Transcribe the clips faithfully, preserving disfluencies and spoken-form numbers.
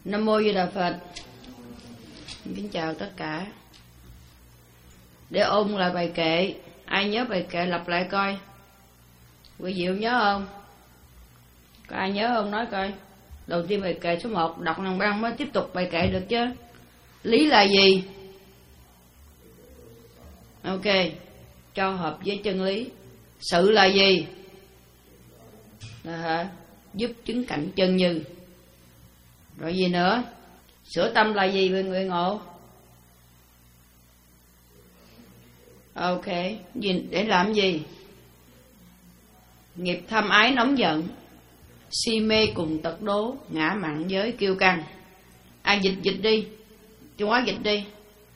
Nam mô Di Đà Phật. Kính chào tất cả. Để ôn lại bài kệ, ai nhớ bài kệ lặp lại coi. Quý vị nhớ không? Có ai nhớ không? Nói coi. Đầu tiên bài kệ số một, đọc năng băng mới tiếp tục bài kệ được chứ. Lý là gì? Ok, cho hợp với chân lý. Sự là gì? Là hả? Giúp chứng cảnh chân như. Rồi gì nữa? Sửa tâm là gì về người ngộ? Ok, để làm gì? Nghiệp tham ái nóng giận, si mê cùng tật đố, ngã mạn giới kiêu căng. Ai dịch dịch đi, Trung Hóa dịch đi,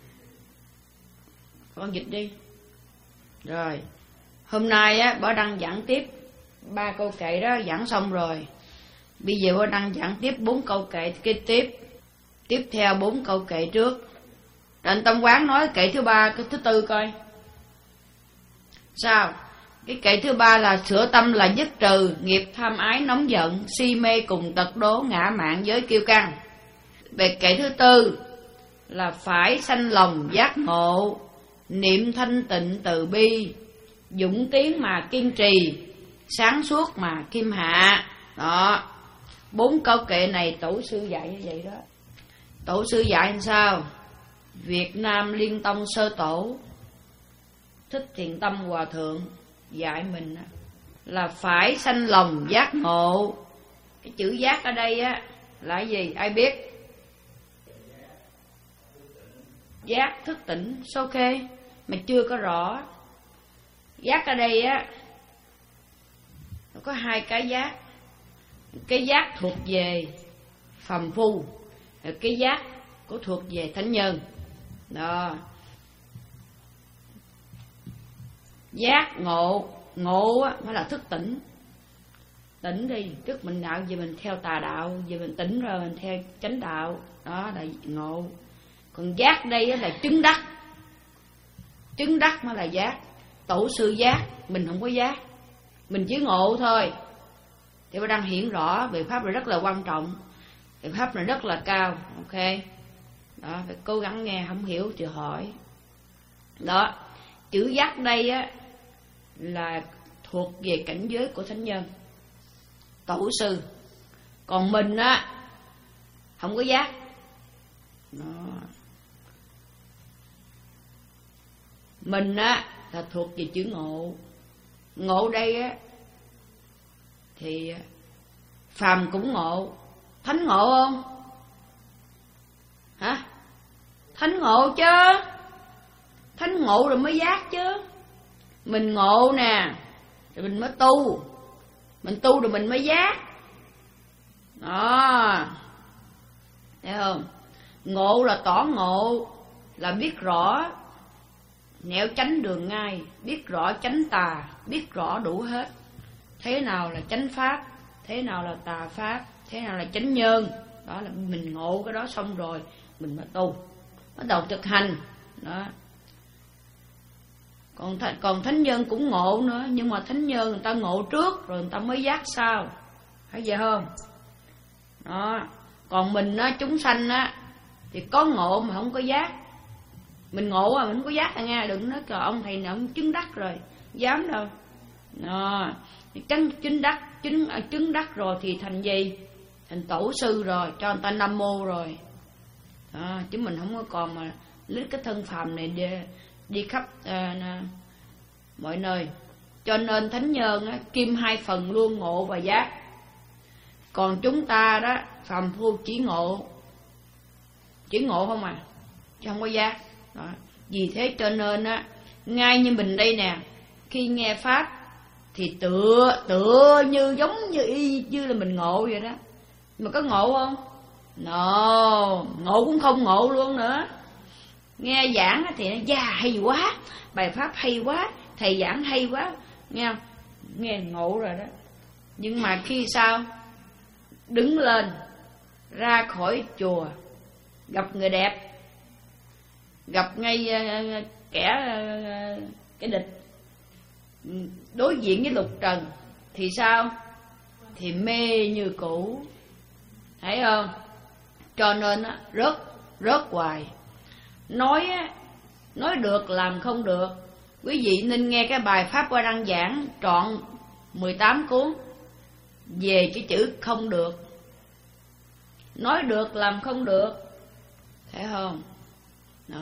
con dịch đi. Rồi, hôm nay á, Bảo Đăng giảng tiếp ba câu kệ đó giảng xong rồi. Bây giờ Bảo Đăng giảng tiếp bốn câu kệ kế tiếp, tiếp theo bốn câu kệ trước. Trịnh Tâm Quán nói kệ thứ ba, cái thứ tư coi. Sao? Cái kệ thứ ba là sửa tâm là dứt trừ nghiệp tham ái nóng giận, si mê cùng tật đố, ngã mạn giới kiêu căng. Về kệ thứ tư là phải sanh lòng giác ngộ, niệm thanh tịnh từ bi, dũng tiến mà kiên trì, sáng suốt mà kim hạ. Đó, bốn câu kệ này tổ sư dạy như vậy đó. Tổ sư dạy làm sao? Việt Nam Liên Tông Sơ Tổ Thích Thiện Tâm Hòa Thượng dạy mình là phải sanh lòng giác ngộ. Cái chữ giác ở đây á là gì? Ai biết? Giác thức tỉnh, ok, mà chưa có rõ. Giác ở đây á nó có hai cái giác. Cái giác thuộc về phàm phu, cái giác của thuộc về thánh nhân. Đó. Giác ngộ, ngộ á phải là thức tỉnh. Tỉnh đi, trước mình đạo giờ mình theo tà đạo, giờ mình tỉnh rồi mình theo chánh đạo. Đó là ngộ. Còn giác đây á là chứng đắc. Chứng đắc mới là giác. Tổ sư giác, mình không có giác, mình chỉ ngộ thôi. Thì Bảo Đăng hiện rõ về pháp này rất là quan trọng, về pháp này rất là cao. Ok, đó, phải cố gắng nghe, không hiểu thì hỏi. Đó, chữ giác đây á là thuộc về cảnh giới của thánh nhân, tổ sư. Còn mình á không có giác. Đó. Mình á là thuộc về chữ ngộ. Ngộ đây á thì phàm cũng ngộ. Thánh ngộ không? Hả? Thánh ngộ chứ. Thánh ngộ rồi mới giác chứ. Mình ngộ nè rồi mình mới tu. Mình tu rồi mình mới giác. Đó, thấy không? Ngộ là tỏ ngộ, là biết rõ nẻo chánh đường ngay, biết rõ chánh tà, biết rõ đủ hết. Thế nào là chánh pháp, thế nào là tà pháp, thế nào là chánh nhân. Đó là mình ngộ cái đó xong rồi mình mới tu, bắt đầu thực hành. Đó. Còn, th còn thánh nhân cũng ngộ nữa, nhưng mà thánh nhân người ta ngộ trước rồi người ta mới giác sau, phải vậy không? Đó. Còn mình á, chúng sanh á thì có ngộ mà không có giác. Mình ngộ mà mình không có giác à nghe. Đừng nói cờ ông thầy nào ông chứng đắc rồi, dám đâu. Đó. Chứng, chứng đắc chứng, chứng đắc rồi thì thành gì? Thành tổ sư rồi, cho người ta nam mô rồi. Đó. Chứ mình không có còn mà lấy cái thân phàm này đi, đi khắp uh, mọi nơi. Cho nên thánh nhân á, kim hai phần luôn, ngộ và giác. Còn chúng ta đó phàm phu chỉ ngộ, chỉ ngộ không à, chứ không có giác. Đó. Vì thế cho nên á, ngay như mình đây nè, khi nghe pháp thì tựa tựa như giống như y như là mình ngộ vậy đó. Mà có ngộ không? No, ngộ cũng không ngộ luôn nữa. Nghe giảng thì nó da hay quá, bài pháp hay quá, thầy giảng hay quá, nghe không? Nghe ngộ rồi đó. Nhưng mà khi sao đứng lên ra khỏi chùa, gặp người đẹp, gặp ngay kẻ cái địch, đối diện với lục trần thì sao? Thì mê như cũ, thấy không? Cho nên á, rớt rớt hoài. Nói á, nói được làm không được. Quý vị nên nghe cái bài Pháp Hoa Đăng giảng trọn mười tám cuốn về cái chữ không được. Nói được làm không được, thấy không? Đó.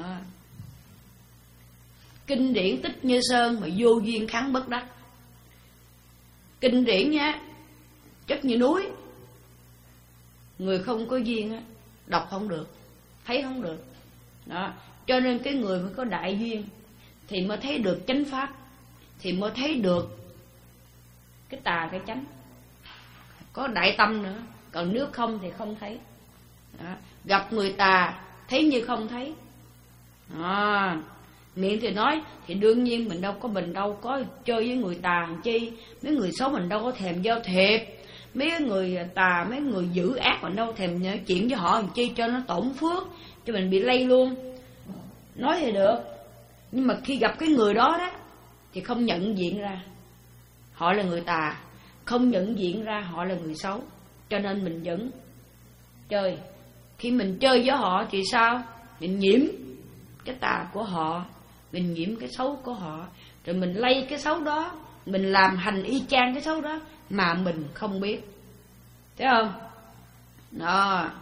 Kinh điển Tích Như Sơn mà vô duyên kháng bất đắc. Kinh điển nhá, chất như núi. Người không có duyên á, đọc không được, thấy không được. Đó. Cho nên cái người mới có đại duyên thì mới thấy được chánh pháp, thì mới thấy được cái tà cái chánh. Có đại tâm nữa. Còn nếu không thì không thấy. Đó. Gặp người tà thấy như không thấy. Đó. Miệng thì nói thì đương nhiên mình đâu có mình đâu có chơi với người tà làm chi. Mấy người xấu mình đâu có thèm giao thiệp. Mấy người tà, mấy người dữ ác mình đâu thèm nói chuyện với họ làm chi cho nó tổn phước, cho mình bị lây luôn. Nói thì được, nhưng mà khi gặp cái người đó đó thì không nhận diện ra họ là người tà, không nhận diện ra họ là người xấu. Cho nên mình vẫn chơi. Khi mình chơi với họ thì sao? Mình nhiễm cái tà của họ, mình nhiễm cái xấu của họ, rồi mình lây cái xấu đó, mình làm hành y chang cái xấu đó mà mình không biết. Thấy không? Đó.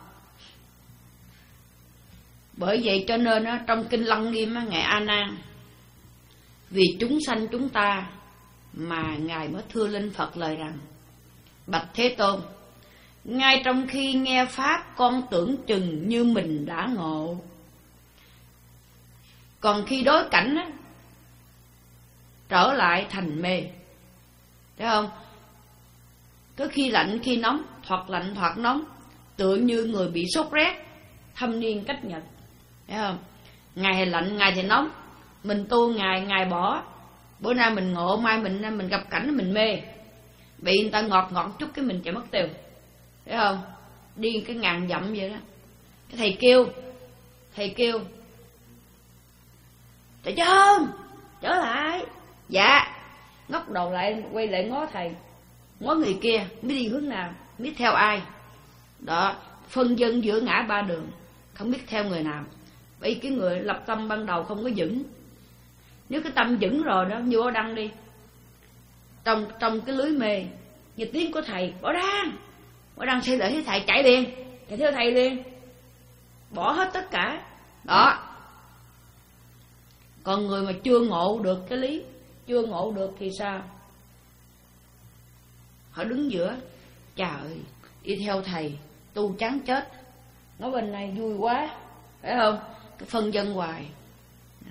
Bởi vậy cho nên á, trong Kinh Lăng Nghiêm á, Ngài A Nan vì chúng sanh chúng ta mà Ngài mới thưa lên Phật lời rằng: Bạch Thế Tôn, ngay trong khi nghe Pháp con tưởng chừng như mình đã ngộ, còn khi đối cảnh á, trở lại thành mê. Thấy không? Có khi lạnh khi nóng, thoạt lạnh thoạt nóng, tựa như người bị sốt rét, thâm niên cách nhật. Thấy không? Ngày thì lạnh, ngày thì nóng. Mình tu ngày, ngày bỏ. Bữa nay mình ngộ, mai mình mình gặp cảnh mình mê. Bị người ta ngọt ngọt chút cái mình chạy mất tiêu. Thấy không? Đi cái ngàn dặm vậy đó. Cái thầy kêu, thầy kêu: Trời Trơn, trở lại. Dạ. Ngóc đầu lại, quay lại ngó thầy, ngó người kia, mới đi hướng nào, biết theo ai. Đó, phân dân giữa ngã ba đường, không biết theo người nào. Bởi cái người lập tâm ban đầu không có vững. Nếu cái tâm vững rồi đó, như Bảo Đăng đi, Trong trong cái lưới mê, nghe tiếng của thầy: Bảo Đăng, Bảo Đăng xây lại thấy thầy chạy liền, chạy theo thầy liền, bỏ hết tất cả. Đó. Còn người mà chưa ngộ được cái lý, chưa ngộ được thì sao? Họ đứng giữa: Trời, đi theo thầy tu chán chết, nói bên này vui quá, phải không? Cái phân dân hoài. Đó.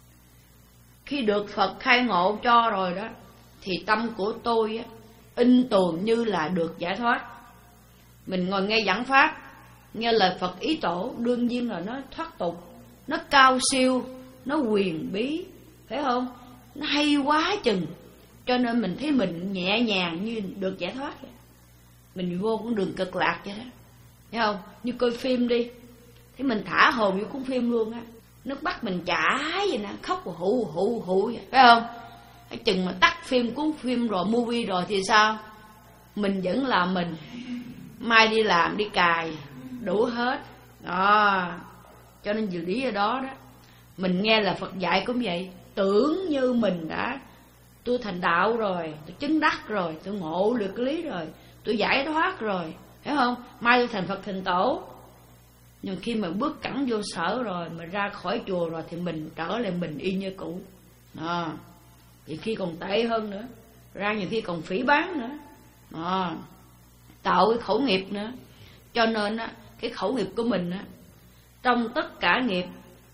Khi được Phật khai ngộ cho rồi đó, thì tâm của tôi á, in tường như là được giải thoát. Mình ngồi nghe giảng pháp, nghe lời Phật ý tổ, đương nhiên là nó thoát tục, nó cao siêu, nó quyền bí, phải không? Nó hay quá chừng. Cho nên mình thấy mình nhẹ nhàng như được giải thoát vậy. Mình vô con đường cực lạc vậy đó, thấy không? Như coi phim đi, thế mình thả hồn vô cuốn phim luôn á, nước mắt mình chảy vậy nè, khóc hụ hụ hụ vậy, phải không? Cái chừng mà tắt phim, cuốn phim rồi, movie rồi thì sao? Mình vẫn là mình, mai đi làm đi cài đủ hết đó. Cho nên vì lý do đó đó, mình nghe là Phật dạy cũng vậy, tưởng như mình đã tôi thành đạo rồi, tôi chứng đắc rồi, tôi ngộ được cái lý rồi, tôi giải thoát rồi, thấy không? Mai tôi thành Phật thành tổ. Nhưng khi mà bước cẳng vô sở rồi, mà ra khỏi chùa rồi, thì mình trở lại mình y như cũ. Đó. Thì khi còn tệ hơn nữa, ra nhiều khi còn phỉ báng nữa. Đó. Tạo cái khẩu nghiệp nữa. Cho nên á, cái khẩu nghiệp của mình á, trong tất cả nghiệp,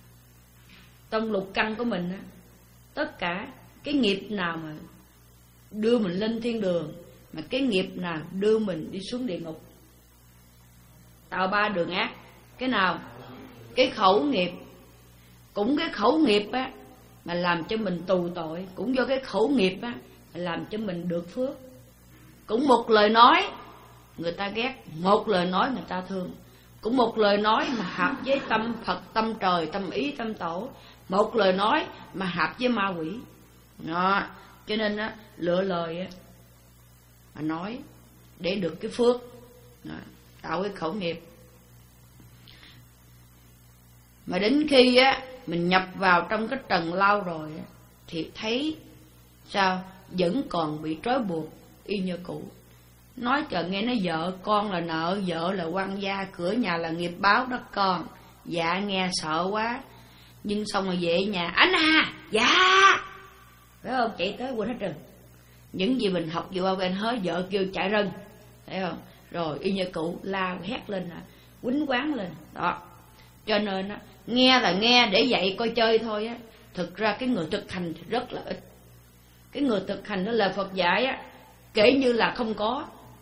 trong lục căn của mình á, tất cả cái nghiệp nào mà đưa mình lên thiên đường, mà cái nghiệp nào đưa mình đi xuống địa ngục. Tạo ba đường ác. Cái nào? Cái khẩu nghiệp. Cũng cái khẩu nghiệp á mà làm cho mình tù tội, cũng do cái khẩu nghiệp á mà làm cho mình được phước. Cũng một lời nói người ta ghét, một lời nói người ta thương. Cũng một lời nói mà hợp với tâm Phật, tâm trời, tâm ý, tâm tổ. Một lời nói mà hợp với ma quỷ. Đó. Cho nên á, lựa lời á mà nói để được cái phước. Đó. Tạo cái khẩu nghiệp. Mà đến khi á mình nhập vào trong cái trần lao rồi á, thì thấy sao vẫn còn bị trói buộc y như cũ. Nói chờ nghe nói vợ con là nợ, vợ là quan gia, cửa nhà là nghiệp báo đó con. Dạ nghe sợ quá. Nhưng xong rồi về nhà, anh à, dạ, phải không, chạy tới quên hết trơn. Những gì mình học vừa qua bên hết, vợ kêu chạy rân, thấy không? Rồi y như cũ la hét lên, quýnh quán lên đó. Cho nên á, nghe là nghe để dạy coi chơi thôi á. Thực ra cái người thực hành thì rất là ít. Cái người thực hành đó lời Phật dạy á, kể như là không có.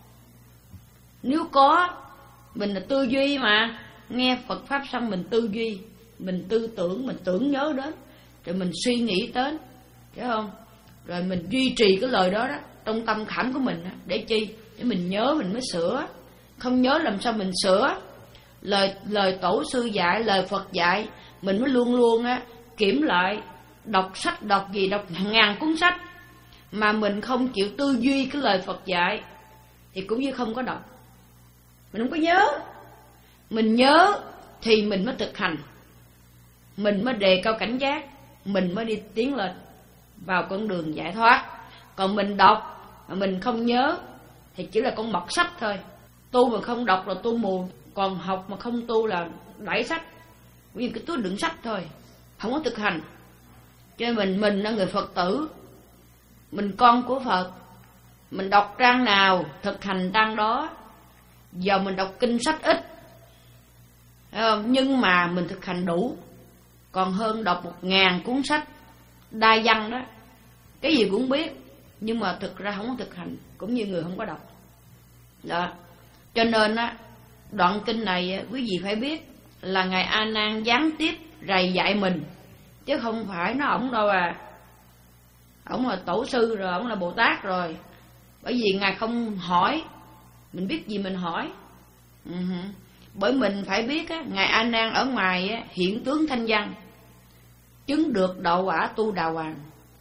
Nếu có, mình là tư duy mà, nghe Phật Pháp xong mình tư duy, mình tư tưởng, mình tưởng nhớ đến, rồi mình suy nghĩ đến, hiểu không? Rồi mình duy trì cái lời đó đó trong tâm khảm của mình đó. Để chi? Để mình nhớ mình mới sửa. Không nhớ làm sao mình sửa. Lời lời tổ sư dạy, lời Phật dạy, mình mới luôn luôn á kiểm lại. Đọc sách, đọc gì, đọc ngàn cuốn sách mà mình không chịu tư duy cái lời Phật dạy thì cũng như không có đọc. Mình không có nhớ. Mình nhớ thì mình mới thực hành, mình mới đề cao cảnh giác, mình mới đi tiến lên vào con đường giải thoát. Còn mình đọc mà mình không nhớ thì chỉ là con mọt sách thôi. Tu mà không đọc là tu mù, còn học mà không tu là đẩy sách, vì cái túi đựng sách thôi, không có thực hành. Cho nên mình mình là người Phật tử, mình con của Phật, mình đọc trang nào thực hành trang đó. Giờ mình đọc kinh sách ít, thấy không? Nhưng mà mình thực hành đủ, còn hơn đọc một ngàn cuốn sách đa văn đó, cái gì cũng biết nhưng mà thực ra không có thực hành, cũng như người không có đọc đó. Cho nên á, đoạn kinh này quý vị phải biết là ngài A Nan gián tiếp rầy dạy mình, chứ không phải nó ổng đâu à. Ổng là tổ sư rồi, ổng là Bồ Tát rồi. Bởi vì ngài không hỏi, mình biết gì mình hỏi. Uh-huh. Bởi mình phải biết á, ngài A Nan ở ngoài á, hiện tướng thanh văn, chứng được đậu quả tu đà hoàng.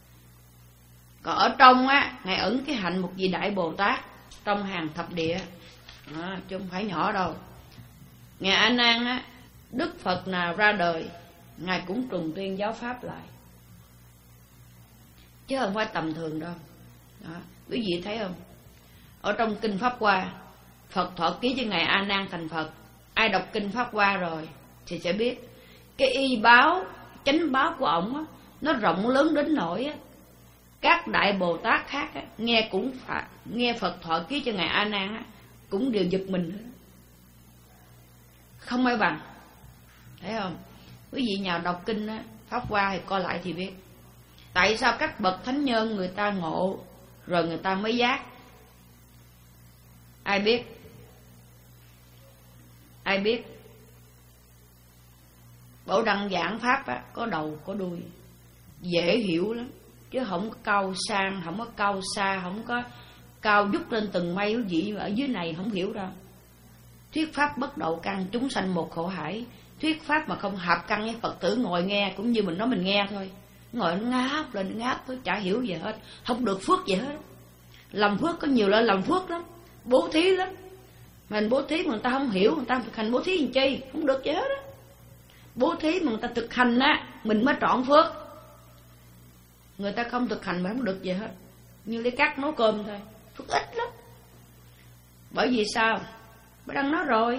Còn ở trong á, ngài ẩn cái hạnh một vị đại Bồ Tát trong hàng thập địa à, chứ không phải nhỏ đâu. Ngài A Nan á, Đức Phật nào ra đời ngài cũng trùng tuyên giáo pháp lại, chứ không phải tầm thường đâu đó. Quý vị thấy không? Ở trong kinh Pháp Hoa, Phật thọ ký cho ngài A Nan thành Phật. Ai đọc kinh Pháp Hoa rồi thì sẽ biết cái y báo, chánh báo của ổng á, nó rộng lớn đến nỗi á, các đại Bồ Tát khác á, nghe cũng phải nghe Phật thọ ký cho ngài A Nan á, cũng đều giật mình, không ai bằng. Thấy không? Quý vị nào đọc kinh á, Pháp Hoa thì coi lại thì biết tại sao các bậc thánh nhân người ta ngộ rồi người ta mới giác. Ai biết? Ai biết? Bộ đăng giảng pháp á, có đầu có đuôi, dễ hiểu lắm, chứ không có cao sang, không có cao xa, không có cao vút lên từng mây quý vị ở dưới này không hiểu đâu. Thuyết pháp bất đậu căn, chúng sanh một khổ hải. Thuyết pháp mà không hợp căn với Phật tử ngồi nghe cũng như mình nói mình nghe thôi, ngồi nó ngáp lên ngáp thôi, chả hiểu gì hết, không được phước gì hết. Làm phước có nhiều loại làm phước lắm, bố thí lắm, mình bố thí mà người ta không hiểu, người ta thực hành bố thí làm chi, không được gì hết á. Bố thí mà người ta thực hành á, mình mới trọn phước. Người ta không thực hành mà không được gì hết, như lấy cắt nấu cơm thôi, phước ít lắm. Bởi vì sao? Bởi đang nói rồi,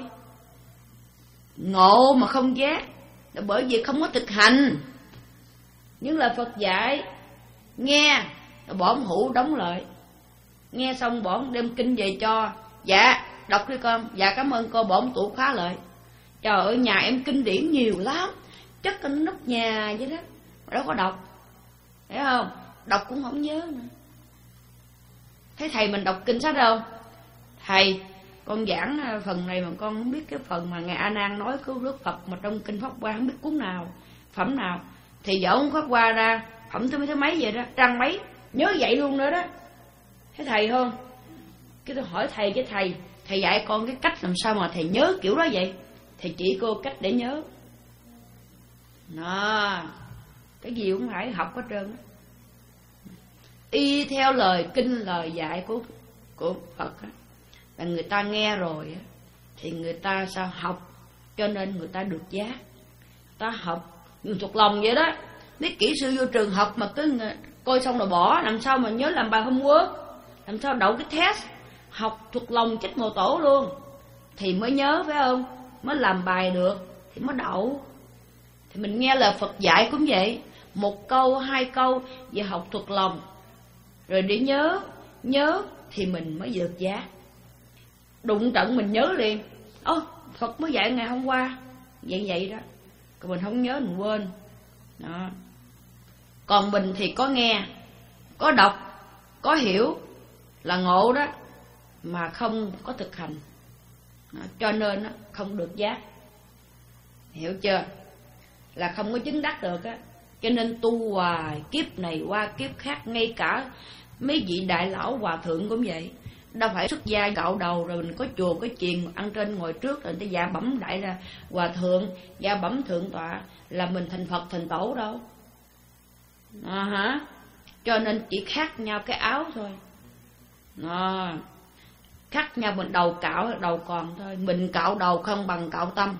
ngộ mà không giác là bởi vì không có thực hành. Những lời Phật dạy nghe bỏ hũ đóng lại, nghe xong bỏ đem kinh về cho, dạ đọc đi con, dạ cảm ơn cô, bỏ tủ khóa lại. Trời ơi, nhà em kinh điển nhiều lắm, chất cái nóc nhà vậy đó, mà đâu có đọc, thấy không? Đọc cũng không nhớ nữa. Thấy thầy mình đọc kinh sách đâu? Thầy, con giảng phần này mà con không biết cái phần mà ngài A Nan nói cứu Đức Phật mà trong kinh Pháp Hoa không biết cuốn nào, phẩm nào. Thì dở ông Pháp Hoa ra, phẩm thứ mấy thứ mấy vậy đó, trang mấy, nhớ vậy luôn nữa đó. Thấy thầy không? Cái tôi hỏi thầy, cái thầy, thầy dạy con cái cách làm sao mà thầy nhớ kiểu đó vậy? Thầy chỉ cô cách để nhớ. Đó, cái gì cũng phải học hết trơn đó. Y theo lời kinh, lời dạy của, của Phật đó, là người ta nghe rồi thì người ta sao học, cho nên người ta được giác. Ta học thuộc lòng vậy đó. Mấy kỹ sư vô trường học mà cứ coi xong rồi bỏ, làm sao mà nhớ làm bài homework, làm sao đậu cái test. Học thuộc lòng chích mồ tổ luôn thì mới nhớ, phải không? Mới làm bài được thì mới đậu. Thì mình nghe lời Phật dạy cũng vậy, một câu hai câu về học thuộc lòng, rồi để nhớ, nhớ thì mình mới vượt giá. Đụng trận mình nhớ liền. Ồ, Phật mới dạy ngày hôm qua, vậy vậy đó. Còn mình không nhớ mình quên đó. Còn mình thì có nghe, có đọc, có hiểu là ngộ đó, mà không có thực hành đó, cho nên đó, không được giác. Hiểu chưa? Là không có chứng đắc được á. Cho nên tu hoài, kiếp này qua kiếp khác. Ngay cả mấy vị đại lão hòa thượng cũng vậy. Đâu phải xuất gia cạo đầu rồi mình có chùa có chiền ăn trên ngồi trước rồi người ta dạ bẩm đại là hòa thượng, dạ bẩm thượng tọa là mình thành Phật thành tổ đâu. À, hả? Cho nên chỉ khác nhau cái áo thôi. À, khác nhau mình đầu cạo đầu còn thôi. Mình cạo đầu không bằng cạo tâm,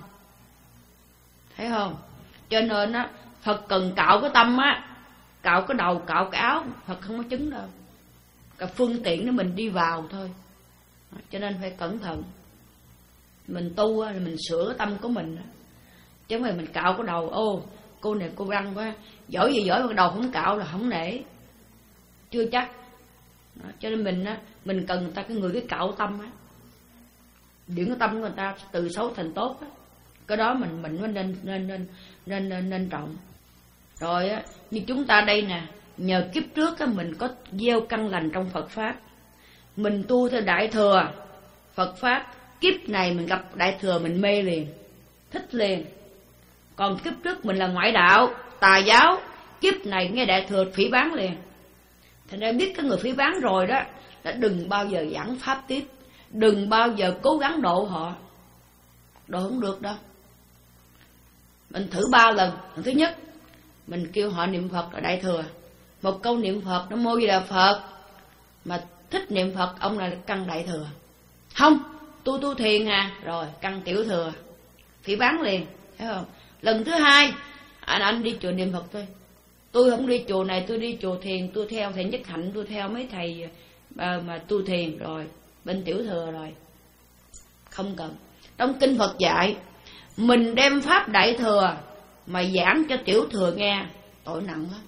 thấy không? Cho nên á, Phật cần cạo cái tâm á, cạo cái đầu, cạo cái áo, Phật không có chứng đâu. Cái phương tiện để mình đi vào thôi. Cho nên phải cẩn thận. Mình tu á, là mình sửa cái tâm của mình á. Chứ không phải mình cạo cái đầu. Ô, cô này cô răng quá, giỏi gì giỏi mà cái đầu không cạo là không nể. Chưa chắc đó. Cho nên mình á, mình cần người ta cái người cái cạo tâm á, điểm cái tâm của người ta từ xấu thành tốt á. Cái đó mình mình mới nên nên nên nên nên, nên trọng. Rồi á, như chúng ta đây nè, nhờ kiếp trước á, mình có gieo căn lành trong Phật Pháp. Mình tu theo Đại Thừa Phật Pháp, kiếp này mình gặp Đại Thừa mình mê liền, thích liền. Còn kiếp trước mình là ngoại đạo, tà giáo, kiếp này nghe Đại Thừa phỉ báng liền. Thành ra biết cái người phỉ báng rồi đó, là đừng bao giờ giảng Pháp tiếp, đừng bao giờ cố gắng độ họ. Độ không được đâu. Mình thử ba lần. Lần thứ nhất, mình kêu họ niệm Phật ở Đại Thừa, một câu niệm Phật, Nam Mô Di Đà Phật, mà thích niệm Phật, ông là căn Đại Thừa. Không, tu tu thiền à, rồi căn Tiểu Thừa, phỉ báng liền, thấy không? Lần thứ hai, anh anh đi chùa niệm Phật thôi, tôi không đi chùa này, tôi đi chùa thiền, tôi theo thầy Nhất Hạnh, tôi theo mấy thầy mà, mà tu thiền, rồi bên Tiểu Thừa rồi. Không cần. Trong kinh Phật dạy, mình đem Pháp Đại Thừa mà giảng cho Tiểu Thừa nghe, tội nặng lắm.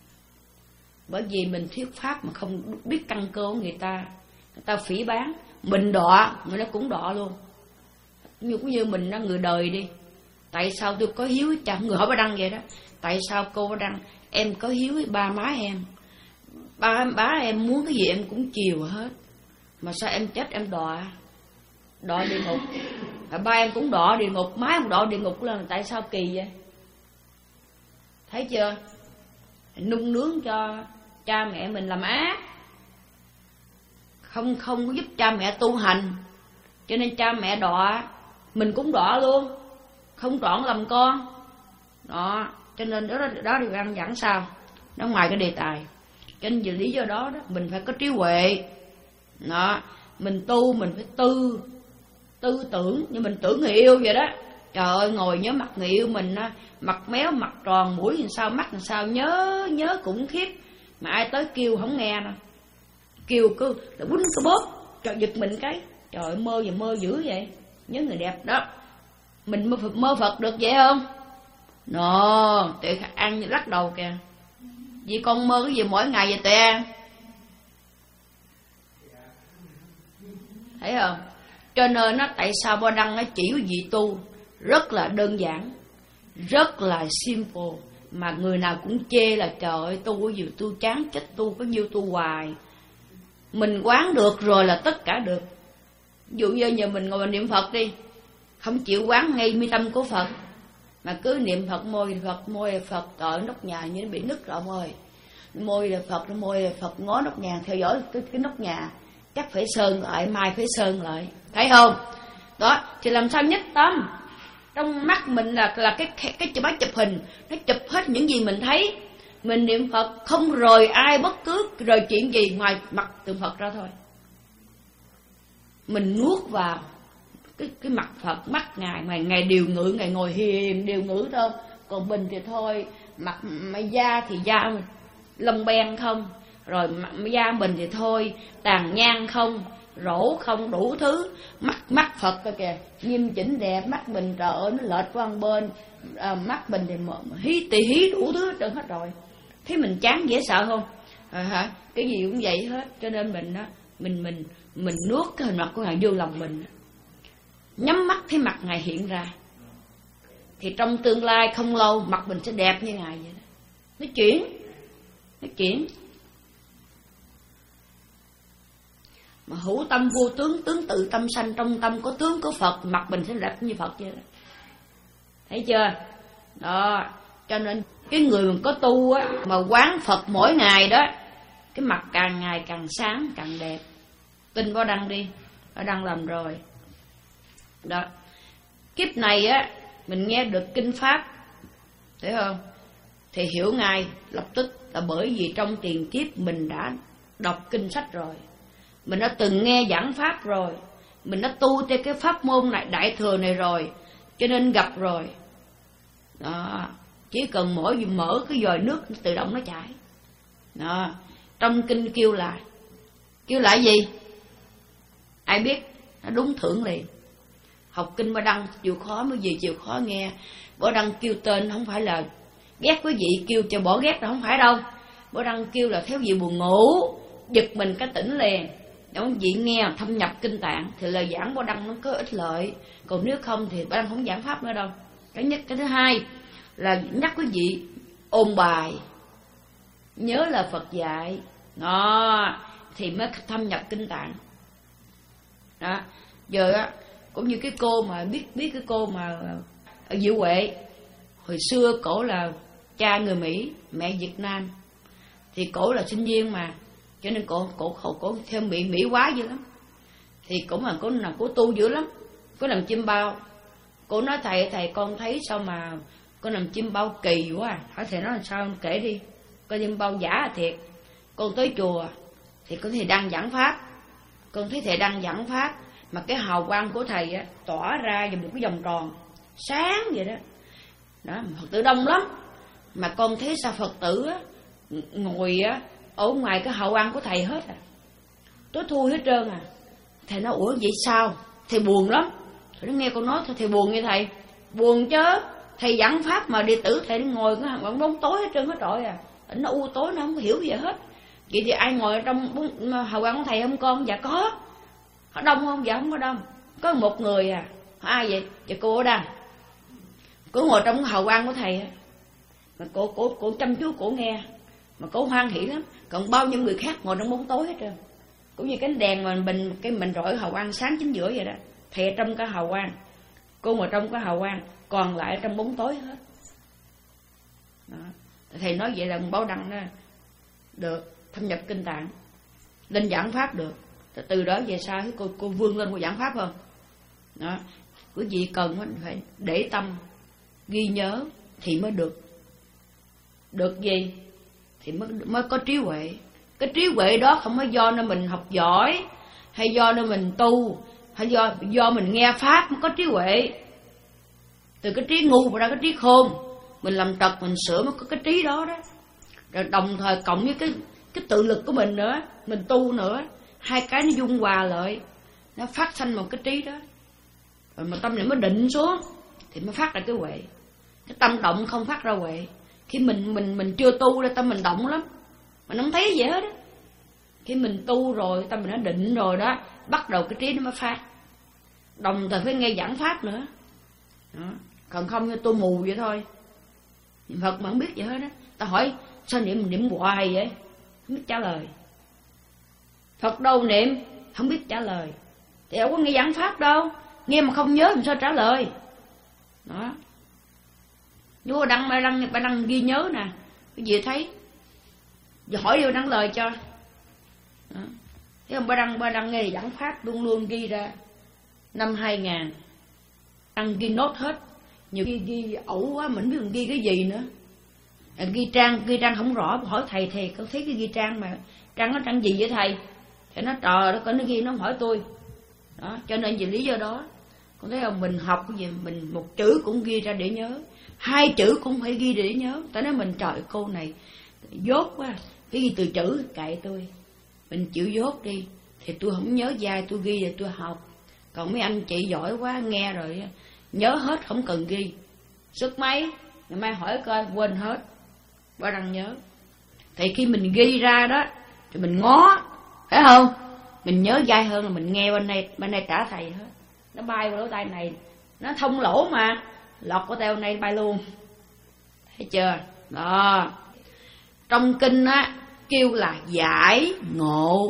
Bởi vì mình thuyết Pháp mà không biết căn cơ của người ta, người ta phỉ báng, mình đọa, người ta cũng đọa luôn. Như cũng như mình đó, người đời đi. Tại sao tôi có hiếu với cha? Người hỏi bà Đăng vậy đó. Tại sao cô bà Đăng, em có hiếu với ba má em, ba, ba em muốn cái gì em cũng chiều hết, mà sao em chết em đọa, đọa địa ngục. Ba em cũng đọa địa ngục, má em đọa địa ngục lên, tại sao kỳ vậy? Thấy chưa? Nung nướng cho cha mẹ mình làm ác, không không có giúp cha mẹ tu hành, cho nên cha mẹ đọa, mình cũng đọa luôn, không trọn làm con đó. Cho nên đó đó điều ăn giảng sao nó ngoài cái đề tài. Cho nên vì lý do đó, đó mình phải có trí huệ đó. Mình tu mình phải tư tư tưởng như mình tưởng người yêu vậy đó. Trời ơi, ngồi nhớ mặt người yêu mình á, mặt méo, mặt tròn, mũi làm sao, mắt làm sao, nhớ nhớ cũng khiếp. Mà ai tới kêu không nghe đâu, kêu cứ là quýnh cái bóp, trời giật mình cái, trời ơi, mơ gì mơ dữ vậy. Nhớ người đẹp đó, mình mơ Phật, mơ Phật được vậy không? Nồ, Tuệ ăn lắc đầu kìa. Vì con mơ cái gì mỗi ngày vậy Tuệ An? Thấy không? Cho nên nó tại sao Ba Đăng nó chỉ quý vị tu rất là đơn giản, rất là simple, mà người nào cũng chê là trời ơi tu cái gì tu chán chết, tu có nhiêu tu hoài. Mình quán được rồi là tất cả được. Ví dụ như giờ mình ngồi niệm Phật đi, không chịu quán ngay mi tâm của Phật, mà cứ niệm Phật, môi Phật, môi Phật, trời nóc nhà như nó bị nứt rồi ông ơi. Môi là Phật, môi là Phật, ngó nóc nhà, theo dõi cái, cái nóc nhà, chắc phải sơn lại, mai phải sơn lại, thấy không? Đó, thì làm sao nhất tâm? Trong mắt mình là là cái cái, cái chụp chụp hình, nó chụp hết những gì mình thấy. Mình niệm Phật không rời ai bất cứ rời chuyện gì ngoài mặt tượng Phật ra thôi. Mình nuốt vào cái cái mặt Phật, mắt Ngài, ngày ngày điều ngự, ngày ngồi hiền điều ngự thôi, còn mình thì thôi, mặt da thì da lông beng không, rồi da mình thì thôi tàn nhang không, rỗ không, đủ thứ. Mắt mắt Phật cơ kìa, nghiêm chỉnh đẹp, mắt mình trời ơi nó lệch qua một bên, à, mắt mình thì hí tỳ hí đủ thứ hết trơn hết rồi. Thấy mình chán dễ sợ không? À, hả? Cái gì cũng vậy hết. Cho nên mình á, mình mình mình nuốt cái hình mặt của Ngài vô lòng mình, nhắm mắt thấy mặt Ngài hiện ra, thì trong tương lai không lâu mặt mình sẽ đẹp như Ngài vậy đó. Nó chuyển, nó chuyển. Mà hữu tâm vô tướng, tướng tự tâm sanh, trong tâm có tướng có Phật, mặt mình sẽ đẹp như Phật vậy đó. Thấy chưa? Đó, cho nên cái người mà có tu á, mà quán Phật mỗi ngày đó, cái mặt càng ngày càng sáng, càng đẹp. Tin Bảo Đăng đi, Bảo Đăng làm rồi. Đó, kiếp này á, mình nghe được kinh Pháp, thấy không? Thì hiểu ngay lập tức là bởi vì trong tiền kiếp mình đã đọc kinh sách rồi, mình đã từng nghe giảng Pháp rồi, mình đã tu theo cái pháp môn này, đại thừa này rồi, cho nên gặp rồi. Đó, chỉ cần mỗi mở cái vòi nước tự động nó chảy. Đó, trong kinh kêu là kêu là gì? Ai biết? Nó đúng thưởng liền. Học kinh Bảo Đăng chịu khó mới gì chịu khó nghe. Bảo Đăng kêu tên không phải là ghét quý vị kêu cho bỏ ghét là không phải đâu. Bảo Đăng kêu là theo vị buồn ngủ, giật mình cái tỉnh liền. Nếu vị nghe thâm nhập kinh tạng thì lời giảng Bảo Đăng nó có ích lợi, còn nếu không thì Bảo Đăng không giảng Pháp nữa đâu. Cái nhất. Cái thứ hai là nhắc quý vị ôn bài, nhớ là Phật dạy đó, thì mới thâm nhập kinh tạng. Đó, giờ á, cũng như cái cô mà biết biết cái cô mà ở Diệu Huệ, hồi xưa cổ là cha người Mỹ, mẹ Việt Nam, thì cổ là sinh viên mà, cho nên cổ cổ cổ, cổ theo Mỹ Mỹ quá dữ lắm. Thì cổ mà cổ là cổ tu dữ lắm, cổ làm chim bao. Cổ nói thầy thầy con thấy sao mà con làm chim bao kỳ quá à. Hỏi thầy nói làm sao kể đi. Con chim bao giả thiệt. Con tới chùa thì con thầy đang giảng Pháp, con thấy thầy đang giảng Pháp mà cái hào quang của thầy á, tỏa ra vào một cái vòng tròn sáng vậy đó. Đó, Phật tử đông lắm. Mà con thấy sao Phật tử á, ngồi á, ở ngoài cái hào quang của thầy hết à, tối thui hết trơn à. Thầy nói ủa vậy sao? Thầy buồn lắm. Thầy nói nghe con nói thầy buồn như thầy. Buồn chứ, thầy giảng Pháp mà đệ tử thầy ngồi cái khoảng bóng tối hết trơn hết trọi à. Nó u tối, nó không hiểu gì hết. Vậy thì ai ngồi trong hào quang của thầy không con? Dạ có. Họ đông không? Dạ không có đông. Có một người à. Ai vậy? Dạ cô ở đây. Cô ngồi trong hào quang của thầy á, mà cô, cô, cô chăm chú cổ nghe, mà cô hoan hỉ lắm. Còn bao nhiêu người khác ngồi trong bóng tối hết trơn. Cũng như cánh đèn mà mình cái mình rọi hào quang sáng chính giữa vậy đó. Thầy ở trong cái hào quang, cô ngồi trong cái hào quang, còn lại trong bóng tối hết. Đó. Thầy nói vậy là Bảo Đăng đó được thâm nhập kinh tạng, lên giảng Pháp được. Từ đó về sau cô cô vươn lên cô giảng Pháp không? Đó, quý vị cần phải để tâm ghi nhớ thì mới được. Được gì? Thì mới mới có trí huệ. Cái trí huệ đó không phải do nên mình học giỏi, hay do nên mình tu, hay do do mình nghe Pháp mới có trí huệ. Từ cái trí ngu mà ra cái trí khôn, mình làm trật mình sửa mới có cái trí đó đó. Rồi đồng thời cộng với cái cái tự lực của mình nữa, mình tu nữa, hai cái nó dung hòa lại, nó phát sinh một cái trí đó. Rồi mà tâm này mới định xuống thì mới phát ra cái huệ. Cái tâm động không phát ra huệ. Khi mình mình mình chưa tu ra tâm mình động lắm, mình không thấy gì hết á. Khi mình tu rồi, tâm mình đã định rồi đó, bắt đầu cái trí nó mới phát. Đồng thời phải nghe giảng Pháp nữa. Đó. Còn không như tôi mù vậy thôi. Niệm Phật mà không biết vậy hết á. Ta hỏi sao niệm mình niệm hoài vậy? Không biết trả lời. Phật đâu niệm, không biết trả lời. Thì đâu có nghe giảng Pháp đâu. Nghe mà không nhớ làm sao trả lời. Đó. Vua đăng ba đăng ba đăng ghi nhớ nè, cái gì thấy, giờ hỏi vô đăng lời cho. Đó. Thế không ba đăng ba đăng nghe giảng Pháp luôn luôn ghi ra. Năm hai ngàn đăng ghi nốt hết, nhiều khi ghi ẩu quá mình biết mình ghi cái gì nữa. À, ghi trang ghi trang không rõ, hỏi thầy thầy có thấy cái ghi trang mà trang nó trang gì vậy thầy? Thầy nói trời đó, có nó ghi nó không hỏi tôi. Đó, cho nên vì lý do đó Con thấy không, mình học cái gì mình một chữ cũng ghi ra để nhớ, hai chữ cũng phải ghi để nhớ. Ta nói mình trời cô này dốt quá, cái ghi từ chữ kệ tôi, mình chịu dốt đi thì tôi không nhớ dai, tôi ghi rồi tôi học. Còn mấy anh chị giỏi quá nghe rồi nhớ hết không cần ghi, sức mấy ngày mai hỏi coi quên hết, bà đang nhớ. Thì khi mình ghi ra đó thì mình ngó, phải không, mình nhớ dai hơn là mình nghe bên đây bên đây trả thầy hết, nó bay qua lỗ tai này, nó thông lỗ mà lọt của tao này bay luôn, thấy chưa đó. Trong kinh á kêu là giải ngộ,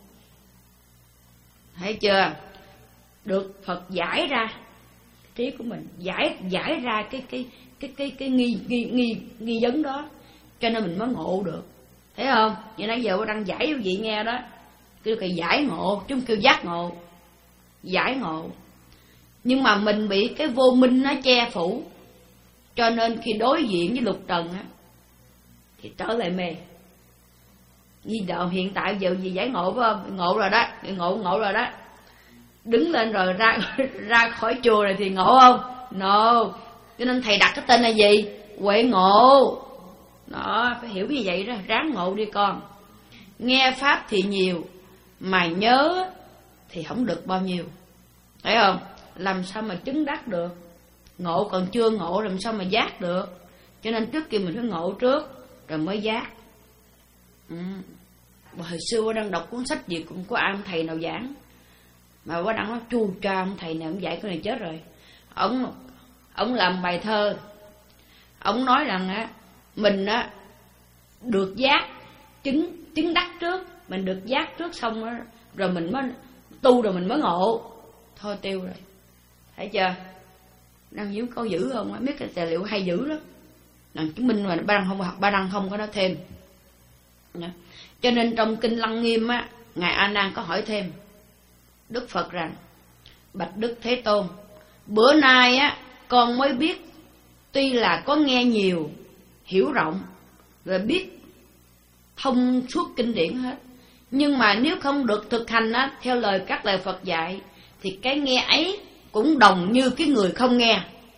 thấy chưa, được Phật giải ra trí của mình, giải giải ra cái cái cái cái cái nghi nghi nghi nghi vấn đó, cho nên mình mới ngộ được, thấy không? Như nãy giờ tôi đang giải cho vị nghe đó, kêu là giải ngộ, chúng kêu giác ngộ, giải ngộ. Nhưng mà mình bị cái vô minh nó che phủ, cho nên khi đối diện với lục trần á thì trở lại mê. Như đạo hiện tại giờ gì giải ngộ phải không? Ngộ rồi đó, ngộ ngộ rồi đó. Đứng lên rồi ra ra khỏi chùa này thì ngộ không? No. Cho nên thầy đặt cái tên là gì? Huệ ngộ. Đó, phải hiểu như vậy đó, ráng ngộ đi con. Nghe pháp thì nhiều, mà nhớ thì không được bao nhiêu. Thấy không? Làm sao mà chứng đắc được? Ngộ còn chưa ngộ làm sao mà giác được? Cho nên trước kia mình phải ngộ trước rồi mới giác. Ừ. Hồi xưa tôi đang đọc cuốn sách gì cũng có ai thầy nào giảng, mà bác đang nói chu cha ông thầy này ông dạy cái này chết rồi. Ông ông làm bài thơ, ông nói rằng á mình á được giác chứng chứng đắc trước, mình được giác trước xong á rồi mình mới tu rồi mình mới ngộ. Thôi tiêu rồi, thấy chưa? Đang díu câu dữ không? Biết cái tài liệu hay dữ lắm, đang chứng minh mà ba đăng không học, ba đăng không có nói thêm. Cho nên trong kinh Lăng Nghiêm á, ngài A Nan có hỏi thêm Đức Phật rằng: bạch Đức Thế Tôn, bữa nay á con mới biết, tuy là có nghe nhiều, hiểu rộng và biết thông suốt kinh điển hết, nhưng mà nếu không được thực hành á theo lời các lời Phật dạy thì cái nghe ấy cũng đồng như cái người không nghe.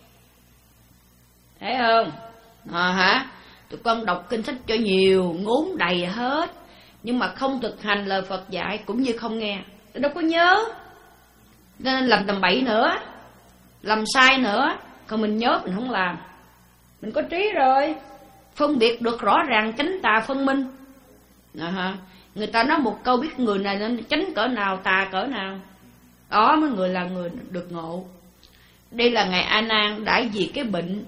Thấy không? À hả? Tụi con đọc kinh sách cho nhiều, ngốn đầy hết, nhưng mà không thực hành lời Phật dạy cũng như không nghe, đâu có nhớ, nên làm tầm bậy nữa, làm sai nữa. Còn mình nhớ mình không làm, mình có trí rồi, phân biệt được rõ ràng chánh tà phân minh. À hả? Người ta nói một câu biết người này nên chánh cỡ nào, tà cỡ nào, đó mới người là người được ngộ. Đây là ngài A Nan đã vì cái bệnh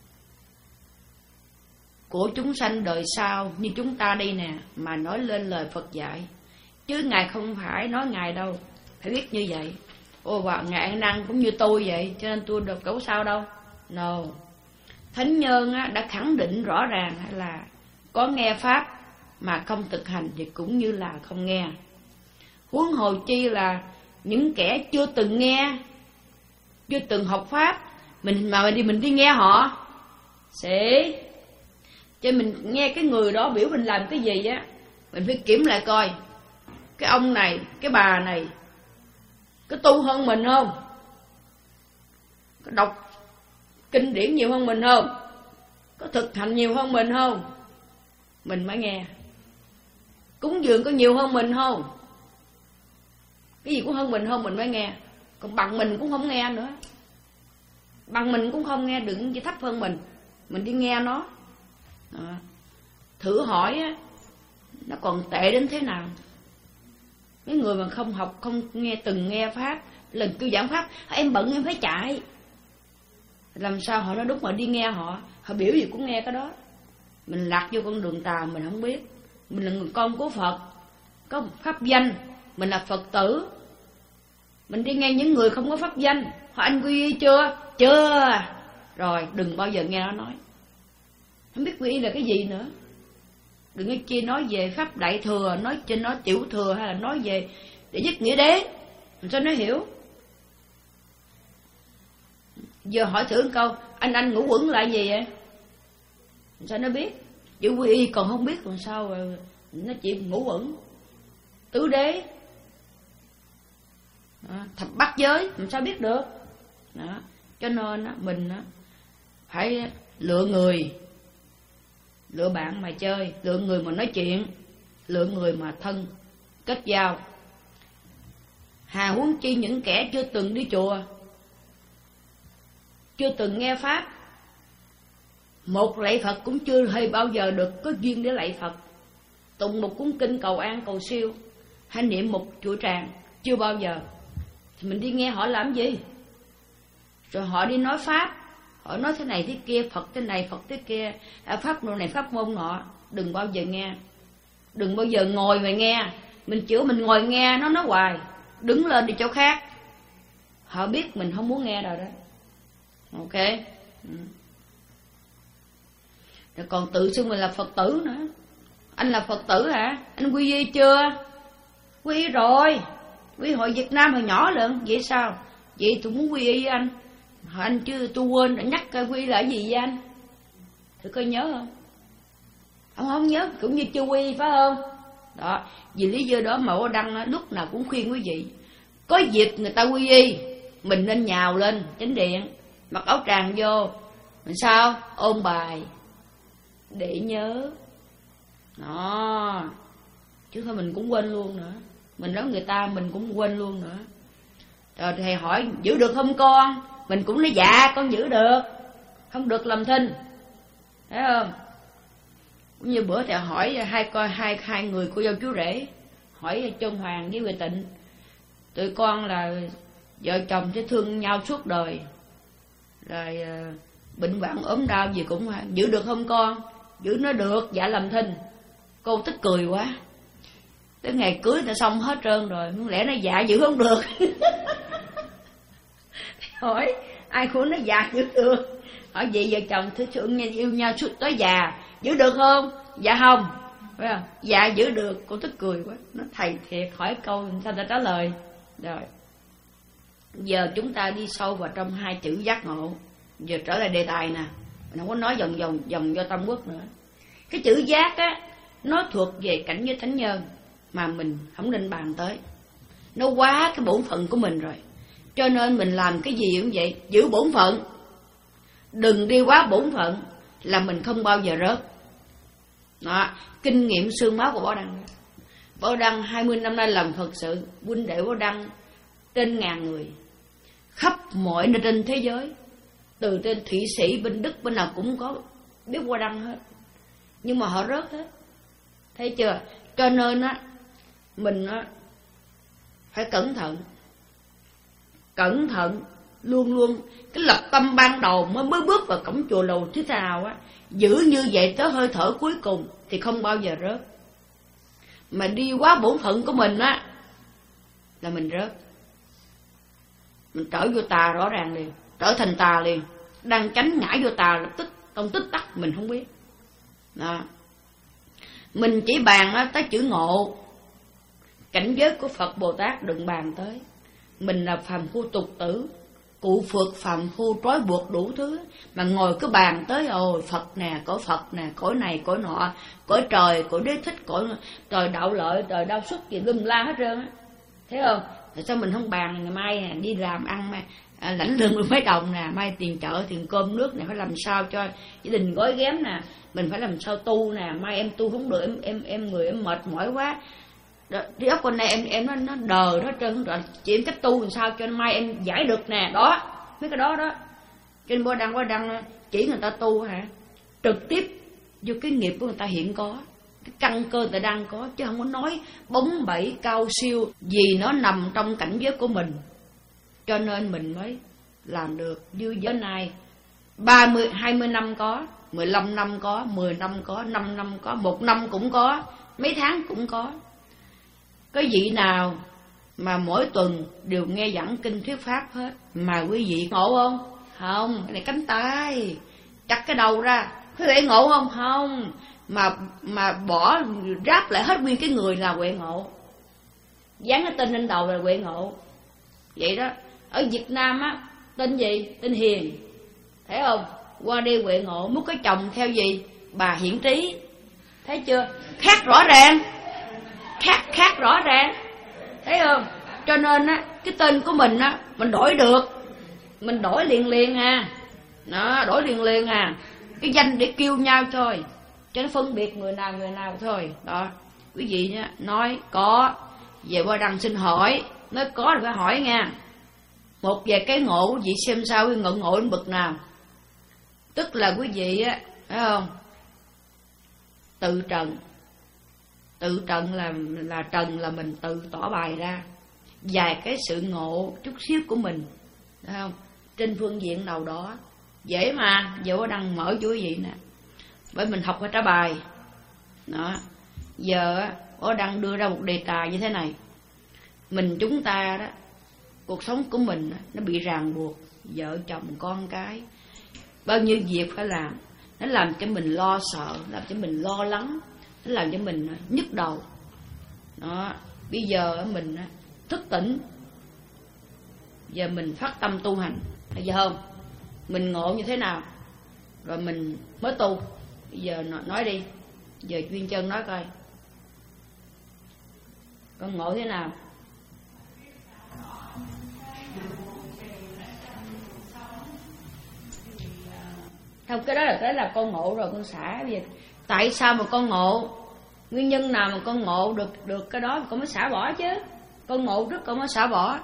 của chúng sanh đời sau như chúng ta đây nè mà nói lên lời Phật dạy, chứ ngài không phải nói ngài đâu, phải biết như vậy. Ô và ngài A Nan cũng như tôi vậy, cho nên tôi được cẩu sao đâu. No. Thánh nhân á, đã khẳng định rõ ràng là có nghe pháp mà không thực hành thì cũng như là không nghe. Huống hồ chi là những kẻ chưa từng nghe, chưa từng học pháp, mình mà mình đi mình đi nghe họ sẽ cho mình nghe cái người đó biểu mình làm cái gì á, mình phải kiểm lại coi cái ông này, cái bà này có tu hơn mình không, có đọc kinh điển nhiều hơn mình không, có thực hành nhiều hơn mình không, mình mới nghe. Cúng dường có nhiều hơn mình không, cái gì cũng hơn mình không, mình mới nghe. Còn bằng mình cũng không nghe nữa, bằng mình cũng không nghe, đừng chỉ thấp hơn mình mình đi nghe nó. À, thử hỏi á, nó còn tệ đến thế nào. Mấy người mà không học, không nghe, từng nghe pháp, lần kêu giảng pháp, em bận em phải chạy, làm sao họ nói đúng mà đi nghe họ, họ biểu gì cũng nghe cái đó. Mình lạc vô con đường tà mình không biết. Mình là người con của Phật, có một pháp danh, mình là Phật tử. Mình đi nghe những người không có pháp danh, họ anh quy y chưa? Chưa. Rồi đừng bao giờ nghe nó nói, không biết quy y là cái gì nữa. Đừng có chia nói về pháp đại thừa, nói trên nói tiểu thừa, hay là nói về để dứt nghĩa đế, làm sao nó hiểu. Giờ hỏi thử một câu, anh anh ngũ quẩn là gì vậy? Làm sao nó biết? Chữ quy y còn không biết còn sao rồi nó chỉ ngũ quẩn, tứ đế, à, thập bát giới, làm sao biết được? Đó. Cho nên á, mình á, phải lựa người, lựa bạn mà chơi, lựa người mà nói chuyện, lựa người mà thân kết giao. Hà huống chi những kẻ chưa từng đi chùa, chưa từng nghe pháp, một lạy Phật cũng chưa hay bao giờ được có duyên để lạy Phật, tụng một cuốn kinh cầu an cầu siêu, hay niệm một chuỗi tràng, chưa bao giờ. Thì mình đi nghe họ làm gì? Rồi họ đi nói pháp, họ nói thế này thế kia, Phật thế này Phật thế kia, pháp môn này pháp môn nọ. Đừng bao giờ nghe, đừng bao giờ ngồi mà nghe. Mình chữa mình ngồi nghe nó nói hoài, đứng lên đi chỗ khác. Họ biết mình không muốn nghe rồi đó. Ok. Ừ. Rồi còn tự xưng mình là Phật tử nữa. Anh là Phật tử hả? Anh quy y chưa? Quy y rồi. Quy y hồi Việt Nam hồi nhỏ lận. Vậy sao? Vậy tôi muốn quy y với anh. Hỏi anh chứ tôi quên đã nhắc quy y là gì với anh? Thử coi nhớ không? Ông không nhớ cũng như chưa quy phải không? Đó. Vì lý do đó mà Bảo Đăng lúc nào cũng khuyên quý vị, có dịp người ta quy y, mình nên nhào lên chánh điện, mặc áo tràng vô, mình sao? Ôn bài để nhớ. Đó. Chứ thôi mình cũng quên luôn nữa. Mình nói người ta mình cũng quên luôn nữa. Rồi thầy hỏi giữ được không con? Mình cũng nói dạ con giữ được. Không được làm thinh. Thấy không? Cũng như bữa thầy hỏi hai coi hai hai người cô dâu chú rể, hỏi Trân Hoàng với Huệ Tịnh, tụi con là vợ chồng sẽ thương nhau suốt đời, rồi bệnh hoạn ốm đau gì cũng giữ được không con? Giữ nó được, dạ làm thinh. Cô tức cười quá. Tới ngày cưới ta xong hết trơn rồi, không lẽ nó dạ giữ không được? Hỏi ai cũng nó dạ giữ được. Hỏi vậy vợ chồng thứ thương nhau yêu nhau suốt tới già giữ được không? Dạ không. Phải không? Dạ giữ được. Cô tức cười quá. Nó thầy thiệt hỏi câu sao ta trả lời. Rồi giờ chúng ta đi sâu vào trong hai chữ giác ngộ. Giờ trở lại đề tài nè, mình không có nói vòng vòng vòng do Tam Quốc nữa. Cái chữ giác á, nó thuộc về cảnh giới thánh nhân mà mình không nên bàn tới. Nó quá cái bổn phận của mình rồi. Cho nên mình làm cái gì cũng vậy, giữ bổn phận, đừng đi quá bổn phận là mình không bao giờ rớt. Đó, kinh nghiệm xương máu của Bảo Đăng. Bảo Đăng hai mươi năm nay làm Phật sự, huynh đệ Bảo Đăng trên ngàn người, khắp mọi nơi trên thế giới, từ trên Thụy Sĩ, bên Đức, bên nào cũng có biết Bảo Đăng hết. Nhưng mà họ rớt hết. Thấy chưa? Cho nên á, mình á phải cẩn thận. Cẩn thận, luôn luôn cái lập tâm ban đầu mới mới bước vào cổng chùa lầu thế nào á, giữ như vậy tới hơi thở cuối cùng thì không bao giờ rớt. Mà đi quá bổn phận của mình á là mình rớt. Mình trở vô tà rõ ràng liền, trở thành tà liền, đang tránh ngã vô tà lập tức trong tích tắc mình không biết. Đó. Mình chỉ bàn á tới chữ ngộ, cảnh giới của Phật Bồ Tát đừng bàn tới. Mình là phàm phu tục tử, cụ Phật phàm phu trói buộc đủ thứ, mà ngồi cứ bàn tới ôi Phật nè, cõi Phật nè, cõi này cõi nọ, cõi trời, cõi đế thích, cõi trời đạo lợi, trời đau xuất gì lum la hết trơn á. Thấy không? Tại sao mình không bàn ngày mai nè, đi làm ăn mà à, lãnh lương mấy đồng nè, mai tiền chợ, tiền cơm nước này phải làm sao cho gia đình gói ghém nè, mình phải làm sao tu nè, mai em tu không được, em em em người em mệt mỏi quá. Đi ốc con này em em nó nó đờ nó trơn rồi, chị em cách tu làm sao cho mai em giải được nè. Đó, mấy cái đó đó. Trên Bảo Đăng Bảo Đăng chỉ người ta tu hả, trực tiếp vô cái nghiệp của người ta hiện có, cái căn cơ người ta đang có, chứ không có nói bóng bẩy cao siêu, vì nó nằm trong cảnh giới của mình. Cho nên mình mới làm được như giới này. Ba mươi hai mươi năm có, mười lăm năm có, mười năm có, năm năm có, một năm cũng có, mấy tháng cũng có. Có vị nào mà mỗi tuần đều nghe giảng kinh thuyết pháp hết mà quý vị ngộ không? Không. Cái này cánh tay chặt cái đầu ra, quý vị ngộ không? Không. Mà mà bỏ ráp lại hết nguyên cái người là huệ ngộ, dán cái tên lên đầu là huệ ngộ. Vậy đó. Ở Việt Nam á, tên gì? Tên Hiền. Thấy không? Qua đi huệ ngộ, muốn có chồng theo gì? Bà Hiển Trí. Thấy chưa? Khác rõ ràng. Khác khác rõ ràng. Thấy không? Cho nên á, cái tên của mình á, mình đổi được. Mình đổi liền liền à. Đó, đổi liền liền à. Cái danh để kêu nhau thôi, cho nó phân biệt người nào người nào thôi. Đó, quý vị nhá, nói có, về qua đằng xin hỏi. Nói có thì phải hỏi nha. Một về cái ngộ, quý vị xem sao, cái ngộ ngộ đến bậc nào. Tức là quý vị á, phải không, tự trần. Tự trần là là trần là mình tự tỏ bài ra vài cái sự ngộ chút xíu của mình, phải không, trên phương diện nào đó. Dễ mà, giờ có đăng mở cho quý vị nè. Bởi mình học ở trả bài. Đó. Giờ có đăng đưa ra một đề tài như thế này. Mình chúng ta đó, cuộc sống của mình nó bị ràng buộc, vợ chồng con cái, bao nhiêu việc phải làm. Nó làm cho mình lo sợ, làm cho mình lo lắng, nó làm cho mình nhức đầu. Đó. Bây giờ mình thức tỉnh, giờ mình phát tâm tu hành, thấy chưa không? Mình ngộ như thế nào rồi mình mới tu. Bây giờ nói đi. Giờ Duyên Chân nói coi, con ngộ thế nào? Không, cái đó là cái là con ngộ rồi, con xả. Bây giờ tại sao mà con ngộ? Nguyên nhân nào mà con ngộ được được cái đó con mới xả bỏ chứ. Con ngộ trước con mới xả bỏ.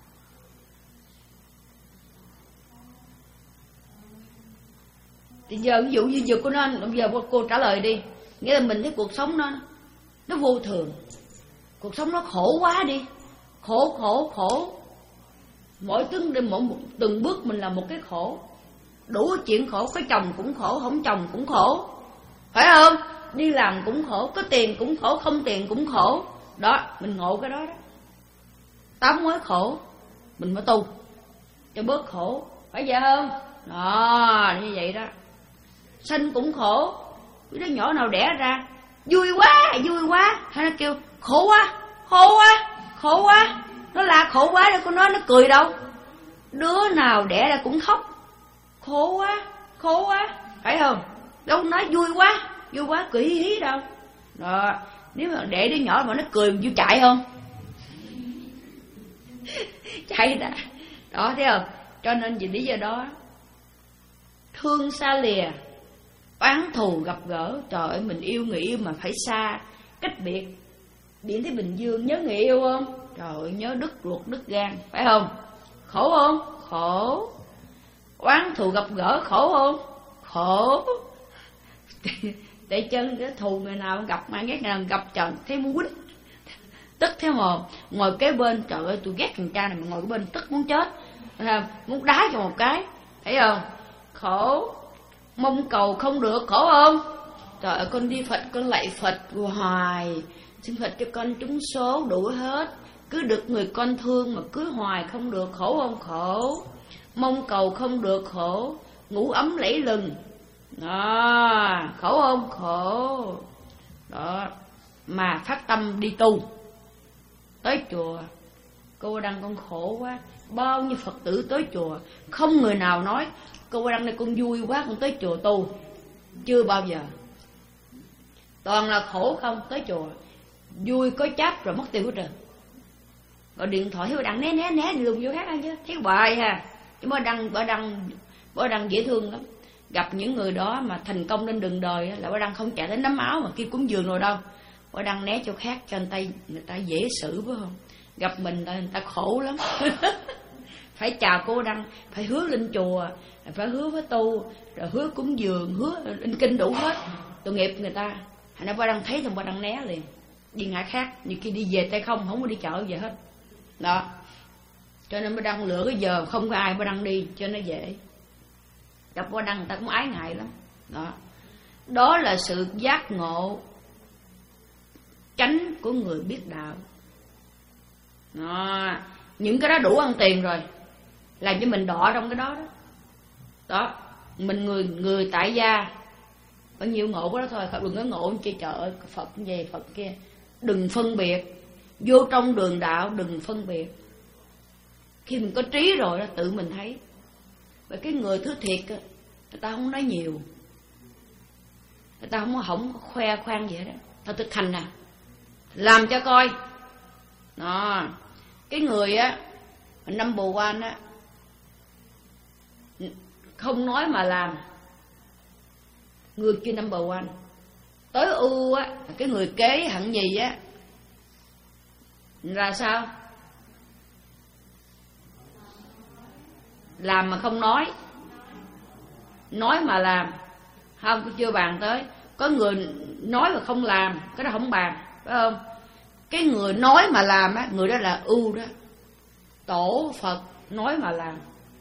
Thì giờ ví dụ như giờ cô nói, bây giờ cô trả lời đi. Nghĩa là mình thấy cuộc sống nó nó vô thường, cuộc sống nó khổ quá đi, khổ khổ khổ. Mỗi từng mỗi từng bước mình là một cái khổ, đủ chuyện khổ. Có chồng cũng khổ, không chồng cũng khổ, phải không? Đi làm cũng khổ, có tiền cũng khổ, không tiền cũng khổ. Đó, mình ngộ cái đó đó. Tám mối khổ mình mới tu cho bớt khổ, phải vậy không? Đó, như vậy đó. Sanh cũng khổ, cái đứa nhỏ nào đẻ ra vui quá, vui quá, hay nó kêu khổ quá, khổ quá, khổ quá. Nó là khổ quá đâu có nói nó cười đâu. Đứa nào đẻ ra cũng khóc, khổ quá, khổ quá, phải không? Đâu nói vui quá, vui quá cười hí hí đâu. Đó, nếu mà để đứa nhỏ mà nó cười mình vui chạy không? Chạy ra. Đó, thấy không? Cho nên vì lý do đó, thương xa lìa, oán thù gặp gỡ. Trời ơi, mình yêu người yêu mà phải xa, cách biệt. Điện tới Bình Dương nhớ người yêu không? Trời ơi, nhớ đứt ruột đứt gan, phải không? Khổ không? Khổ. Oán thù gặp gỡ khổ không? Khổ. Để chân cái thù người nào gặp mà ghét người nào gặp, trời thấy muốn quýnh, tức thế mồm. Ngồi kế bên, trời ơi tôi ghét thằng cha này mà ngồi kế bên tức muốn chết, thấy không? Muốn đá cho một cái, thấy không? Khổ. Mong cầu không được, khổ không? Trời ơi, con đi Phật, con lạy Phật hoài, xin Phật cho con trúng số đủ hết, cứ được người con thương mà cứ hoài không được, khổ không? Khổ. Mong cầu không được, khổ. Ngủ ấm lẫy lừng, đó, khổ không? Khổ. Đó, mà phát tâm đi tu, tới chùa, cô Đăng con khổ quá. Bao nhiêu Phật tử tới chùa, không người nào nói cô Đăng này con vui quá con tới chùa tu. Chưa bao giờ. Toàn là khổ không. Tới chùa vui có cháp rồi mất tiêu hết trơn. Gọi điện thoại thấy bà Đăng né né né đi luôn vô khác ăn chứ. Thấy hoài ha. Chứ bà Đăng, bà Đăng, bà Đăng dễ thương lắm. Gặp những người đó mà thành công lên đường đời là bà Đăng không chạy đến nắm áo mà kia cúng dường rồi đâu. Bà Đăng né chỗ khác cho người ta, người ta dễ xử phải không? Gặp mình là người ta khổ lắm. Phải chào cô Đăng, phải hứa lên chùa, phải hứa với tu, rồi hứa cúng dường, hứa in kinh đủ hết. Tội nghiệp người ta. Thành ra bà Đăng thấy thì bà Đăng né liền, đi ngã khác. Như khi đi về tay không, không có đi chợ về hết. Đó. Cho nên bà Đăng lựa cái giờ không có ai bà Đăng đi cho nó dễ. Gặp bà Đăng người ta cũng ái ngại lắm. Đó. Đó là sự giác ngộ chánh của người biết đạo. Đó. Những cái đó đủ ăn tiền rồi, làm cho mình đọ trong cái đó đó. Đó. Mình người người tại gia bao nhiêu ngộ của đó thôi. Đừng có ngộ chi trời ơi, Phật về Phật kia. Đừng phân biệt. Vô trong đường đạo đừng phân biệt. Khi mình có trí rồi đó, tự mình thấy. Bởi cái người thứ thiệt á, người ta không nói nhiều, người ta không không khoe khoang vậy đó. Ta thực hành nè, làm cho coi. Đó. Cái người á, năm bồ quan á, không nói mà làm, người kia number one. Tối ưu á, cái người kế hạng nhì á là sao? Làm mà không nói, nói mà làm. Không, chưa bàn tới. Có người nói mà không làm, cái đó không bàn, phải không? Cái người nói mà làm á, người đó là ưu đó. Tổ Phật nói mà làm.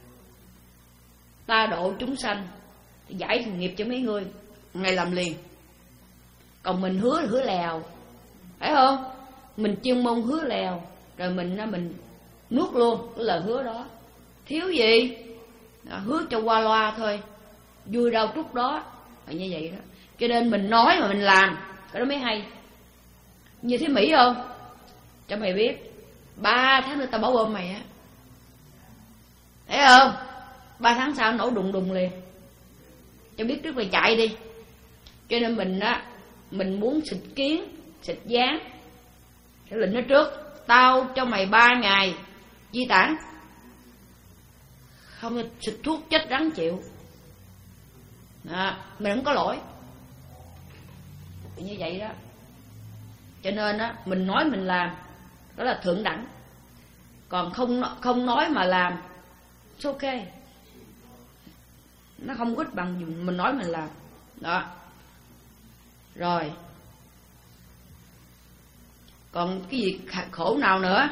Ta độ chúng sanh, giải nghiệp cho mấy người, ngày làm liền. Còn mình hứa là hứa lèo, phải không? Mình chuyên môn hứa lèo, rồi mình mình nuốt luôn cái lời hứa đó. Thiếu gì? Đó, hứa cho qua loa thôi, vui đâu chút đó, là như vậy đó. Cho nên mình nói mà mình làm, cái đó mới hay. Như thế Mỹ không? Cho mày biết, ba tháng nữa tao bảo ôm mày á, thấy không? Ba tháng sau nổ đùng đùng liền, cho biết trước mày chạy đi. Cho nên mình á, mình muốn xịt kiến, xịt gián, cái lệnh nó trước, tao cho mày ba ngày di tản, không xịt thuốc chết rắn chịu. Đó, mình không có lỗi, như vậy đó. Cho nên á, mình nói mình làm, đó là thượng đẳng. Còn không không nói mà làm, it's ok, nó không ít bằng mình nói mình làm. Đó. Rồi, còn cái gì khổ nào nữa?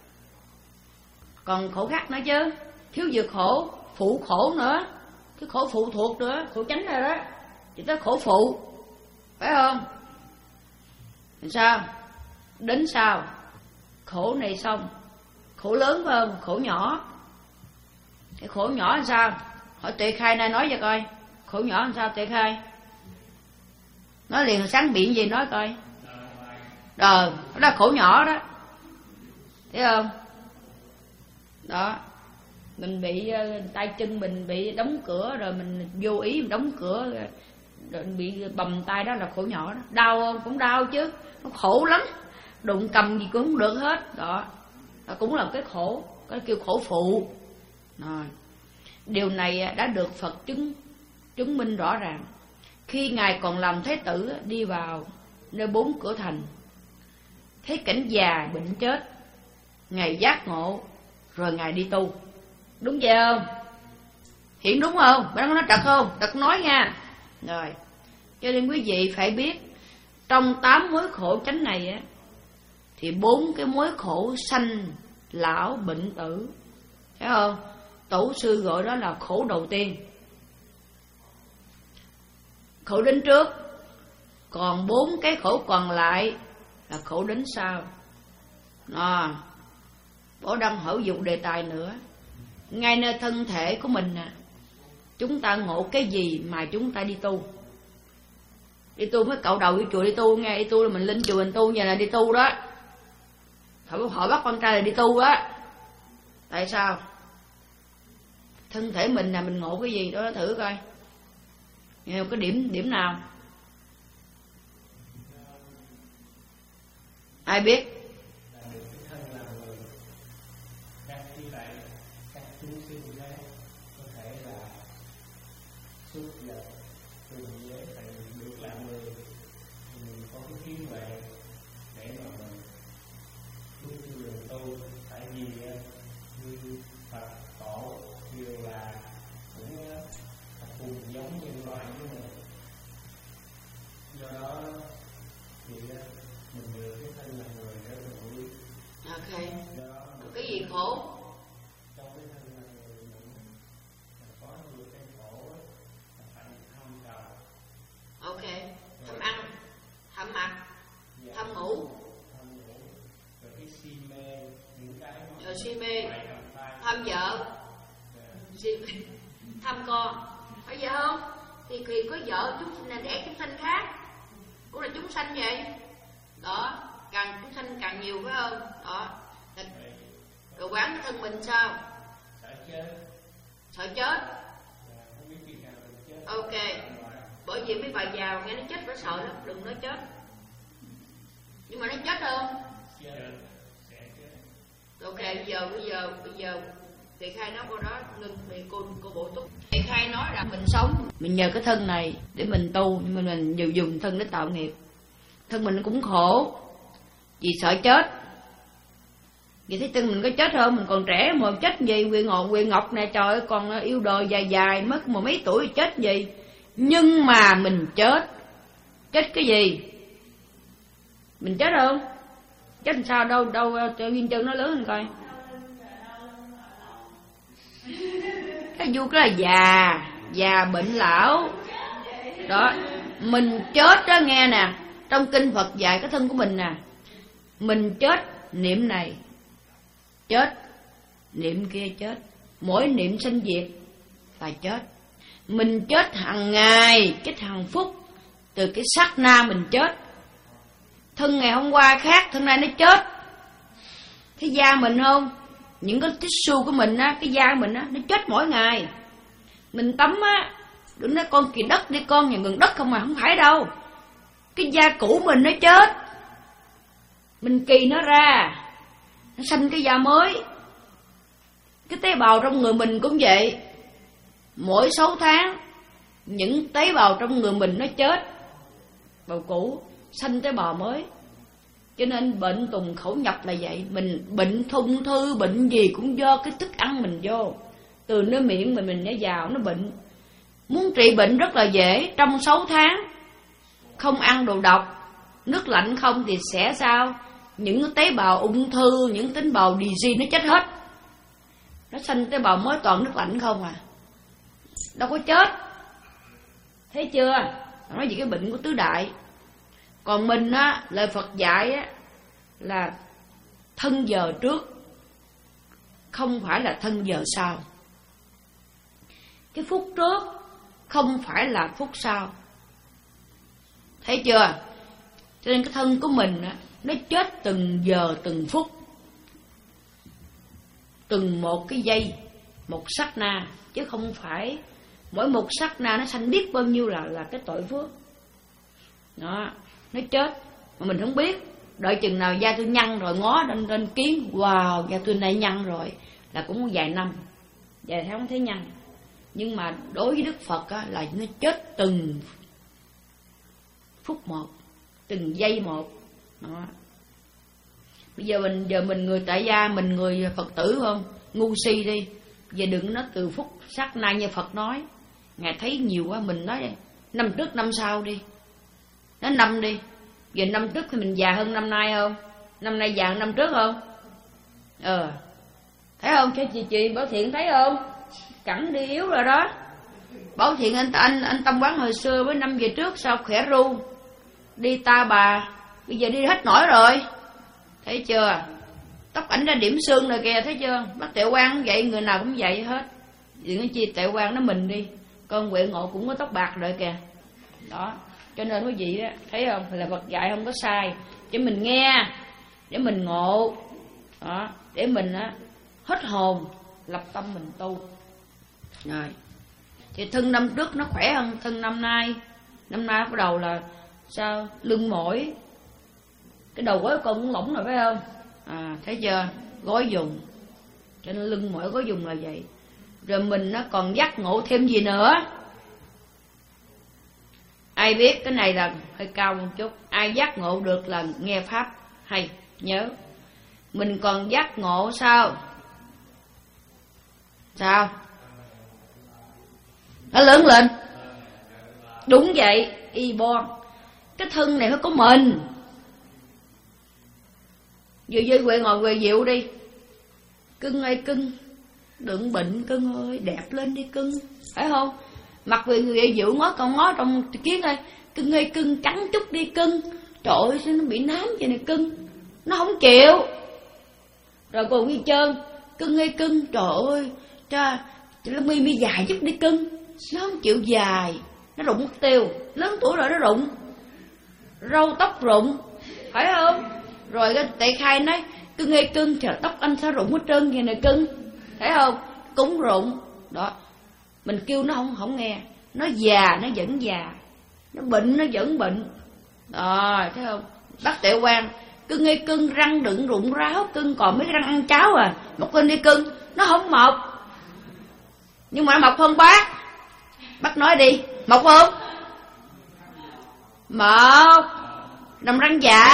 Còn khổ khác nữa chứ. Thiếu việc khổ, phụ khổ nữa. Cái khổ phụ thuộc nữa, khổ chánh rồi đó, chỉ tới khổ phụ, phải không? Sao? Đến sao? Khổ này xong, khổ lớn phải không? Khổ nhỏ. Cái khổ nhỏ là sao? Hỏi Tuệ Khai nay nói cho coi, khổ nhỏ làm sao Tuệ Khai? Nói liền sáng biện gì nói coi. Ờ, đó là khổ nhỏ đó, thấy không? Đó, mình bị tay chân mình bị đóng cửa, rồi mình vô ý mình đóng cửa, rồi bị bầm tay, đó là khổ nhỏ đó. Đau không? Cũng đau chứ, nó khổ lắm, đụng cầm gì cũng không được hết. Đó, đó cũng là cái khổ, cái kêu khổ phụ. Rồi, điều này đã được Phật chứng chứng minh rõ ràng. Khi Ngài còn làm Thế Tử, đi vào nơi bốn cửa thành, thấy cảnh già bệnh chết, Ngài giác ngộ, rồi Ngài đi tu. Đúng vậy không? Hiện đúng không? Bạn có nói trật không? Trật nói nha. Rồi, cho nên quý vị phải biết, trong tám mối khổ chánh này á, thì bốn cái mối khổ sanh, lão, bệnh, tử, thấy không? Tổ sư gọi đó là khổ đầu tiên. Khổ đến trước, còn bốn cái khổ còn lại là khổ đến sau. À, Bổ Đăng hỏi dục đề tài nữa. Ngay nơi thân thể của mình nè, chúng ta ngộ cái gì mà chúng ta đi tu? Đi tu mới cạo đầu đi chùa đi tu nghe. Đi tu là mình lên chùa mình tu, nhà là đi tu đó. Hỏi bắt con trai là đi tu đó. Tại sao? Thân thể mình là mình ngộ cái gì đó, thử coi. Nghe cái điểm điểm nào? Ai biết? Ok. Cái gì khổ? Trong cái thân là người mình có nhiều cái khổ là phải thăm cầu. Ok. Thăm ăn, thăm mặc, dạ. Thăm ngủ. Thăm ngủ. Rồi cái si mê, những cái rồi si mê, thăm vợ, si mê, thăm con. Phải vậy không? Thì khi có vợ chúng sinh là đẻ chúng sanh khác, cũng là chúng sanh vậy. Đó, càng chúng sanh càng nhiều phải không? Đó. Rồi quán cái thân mình sao? Sợ chết. Sợ chết. Ok. Bởi vì mấy bà giàu nghe nó chết nó sợ lắm, đừng nói chết. Nhưng mà nó chết không? Ok, bây giờ bây giờ bây giờ Tỳ Khai nói cô đó ngưng thì cô cô bổ túc. Tỳ Khai nói rằng mình sống, mình nhờ cái thân này để mình tu, nhưng mà mình dùng dùng thân để tạo nghiệp. Thân mình cũng khổ, vì sợ chết. Vậy thấy thân mình có chết không? Mình còn trẻ mà chết gì? Quyền Ngọc, Quyền Ngọc nè, trời ơi, còn yêu đời dài dài, mất một mấy tuổi chết gì? Nhưng mà mình chết, chết cái gì? Mình chết không? Chết làm sao? Đâu đâu cho Viên Chân nói lớn hơn coi. Cái vu cái là già, già bệnh lão. Đó, mình chết đó nghe nè. Trong kinh Phật dạy cái thân của mình nè, mình chết niệm này chết, niệm kia chết, mỗi niệm sinh diệt là chết. Mình chết hàng ngày, chết hàng phút, từ cái sát na mình chết. Thân ngày hôm qua khác, thân nay nó chết. Cái da mình không, những cái tissue của mình á, cái da của mình á, nó chết mỗi ngày. Mình tắm á, đừng nói con kỳ đất đi con, nhà gần đất không mà, không phải đâu. Cái da cũ mình nó chết, mình kỳ nó ra, nó sanh cái da mới. Cái tế bào trong người mình cũng vậy. Mỗi sáu tháng, những tế bào trong người mình nó chết, bào cũ sanh tế bào mới. Cho nên bệnh tùng khẩu nhập là vậy. Mình bệnh ung thư, bệnh gì cũng do cái thức ăn mình vô. Từ nơi miệng mình mình nó vào, nó bệnh. Muốn trị bệnh rất là dễ. Trong sáu tháng không ăn đồ độc, nước lạnh không thì sẽ sao? Những cái tế bào ung thư, những tế bào disease nó chết hết. Nó sanh tế bào mới toàn nước lạnh không à. Đâu có chết. Thấy chưa? Nói về cái bệnh của tứ đại. Còn mình á, lời Phật dạy á, là thân giờ trước, không phải là thân giờ sau. Cái phút trước không phải là phút sau. Thấy chưa? Cho nên cái thân của mình á, nó chết từng giờ từng phút, từng một cái giây, một sát na, chứ không phải mỗi một sát na nó sanh biết bao nhiêu là là cái tội phước. Đó, nó chết mà mình không biết. Đợi chừng nào da tôi nhăn rồi ngó lên lên kiến, wow, da tôi này nhăn rồi, là cũng vài năm, vài tháng không thấy nhăn. Nhưng mà đối với Đức Phật á, là nó chết từng phút một, từng giây một. Đó. Bây giờ mình giờ mình người tại gia, mình người Phật tử không, ngu si đi. Giờ đừng nói từ phút sát na như Phật nói. Ngài thấy nhiều quá, mình nói năm trước năm sau đi, nói năm đi. Giờ năm trước thì mình già hơn năm nay không? Năm nay già hơn năm trước không? Ờ, thấy không? Cho chị chị Bảo Thiện thấy không? Cẳng đi yếu rồi đó. Bảo Thiện anh anh anh Tâm Quán hồi xưa với năm về trước sao khỏe ru, đi ta bà, bây giờ đi hết nổi rồi. Thấy chưa? Tóc ảnh ra điểm xương rồi kìa, thấy chưa? Bác Tẹo Quang cũng vậy, người nào cũng vậy hết. Đừng có chi Tẹo Quang nó mình đi. Con Huệ Ngộ cũng có tóc bạc rồi kìa. Đó, cho nên quý vị á, thấy không? Là Phật dạy không có sai. Chứ mình nghe, để mình ngộ. Đó, để mình á, hết hồn, lập tâm mình tu. Rồi. Thì thân năm trước nó khỏe hơn thân năm nay. Năm nay bắt đầu là sao? Lưng mỏi. Cái đầu gối con cũng lỏng rồi phải không? À, thấy chưa? Gối dùng. Cho nên lưng mỏi gối dùng là vậy. Rồi mình nó còn giác ngộ thêm gì nữa? Ai biết cái này là hơi cao một chút. Ai giác ngộ được là nghe Pháp hay, nhớ. Mình còn giác ngộ sao? Sao? Nó lớn lên. Đúng vậy, y bon. Cái thân này phải có mình. Vừa với quê ngồi quê dịu đi. Cưng ơi cưng, đừng bệnh cưng ơi, đẹp lên đi cưng, phải không? Mặt về người dịu ngó con ngó trong kiến ơi, cưng ơi cưng, trắng chút đi cưng. Trời ơi sao nó bị nám vậy này cưng, nó không chịu. Rồi còn đi trơn, cưng ơi cưng, trời ơi cha, lông mi mi dài chút đi cưng. Nó không chịu dài, nó rụng mất tiêu, lớn tuổi rồi nó rụng, râu tóc rụng, phải không? Rồi cái Tệ Khai nói, cưng ơi cưng, trời tóc anh sao rụng hết trơn vậy nè cưng, thấy không? Cũng rụng. Đó, mình kêu nó không không nghe, nó già nó vẫn già, nó bệnh nó vẫn bệnh. Rồi thấy không? Bác Tẹo Quang, cưng ơi cưng, răng đừng rụng ráo cưng, còn mấy răng ăn cháo à, một bên đi cưng, nó không mọc. Nhưng mà nó mọc không bác? Bác nói đi, mọc không? Mọc. Đồng răng giả.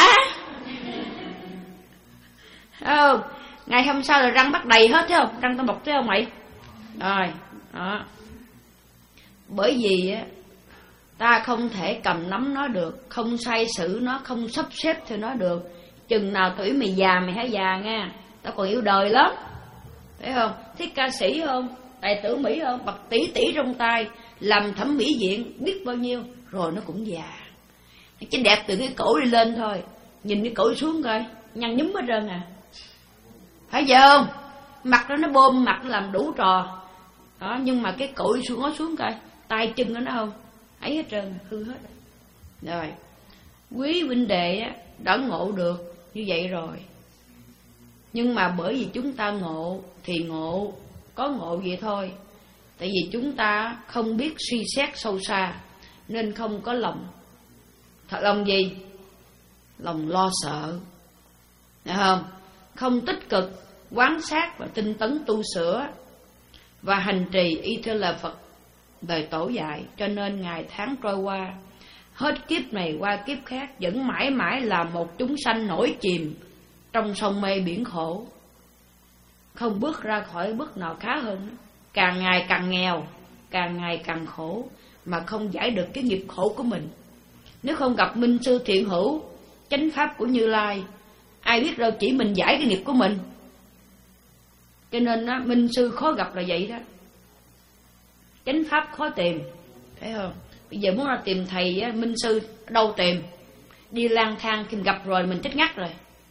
Không, ngày hôm sau là răng bắt đầy hết thấy không? Răng tao mọc thấy không mày? Rồi, đó. Bởi vì á, ta không thể cầm nắm nó được, không sai sử nó, không sắp xếp cho nó được. Chừng nào tuổi mày già mày hãy già nha. Tao còn yêu đời lắm. Thấy không? Thích ca sĩ không? Tài tử Mỹ không? Bạc tỷ tỷ trong tay, làm thẩm mỹ viện biết bao nhiêu, rồi nó cũng già. Chỉ đẹp từ cái cổ đi lên thôi. Nhìn cái cổ xuống coi, nhăn nhúm hết trơn à. Phải vậy không? Mặt đó nó bơm mặt, nó làm đủ trò. Đó, nhưng mà cái cổ đi xuống nó xuống coi, tay chân nó nó không ấy hết trơn, hư hết. Rồi, quý huynh đệ á, đã ngộ được như vậy rồi. Nhưng mà bởi vì chúng ta ngộ thì ngộ, có ngộ vậy thôi. Tại vì chúng ta không biết suy xét sâu xa, nên không có lòng. Thật lòng gì? Lòng lo sợ. Được không? Không tích cực quán sát và tinh tấn tu sửa và hành trì y theo lời Phật đời tổ dạy. Cho nên ngày tháng trôi qua, hết kiếp này qua kiếp khác, vẫn mãi mãi là một chúng sanh nổi chìm trong sông mê biển khổ, không bước ra khỏi bước nào khá hơn. Càng ngày càng nghèo, càng ngày càng khổ, mà không giải được cái nghiệp khổ của mình. Nếu không gặp minh sư thiện hữu, chánh pháp của Như Lai, ai biết đâu chỉ mình giải cái nghiệp của mình. Cho nên á, minh sư khó gặp là vậy đó. Chánh pháp khó tìm, thấy không? Bây giờ muốn ra tìm thầy á, minh sư đâu tìm? Đi lang thang khi gặp rồi mình chết ngắt rồi,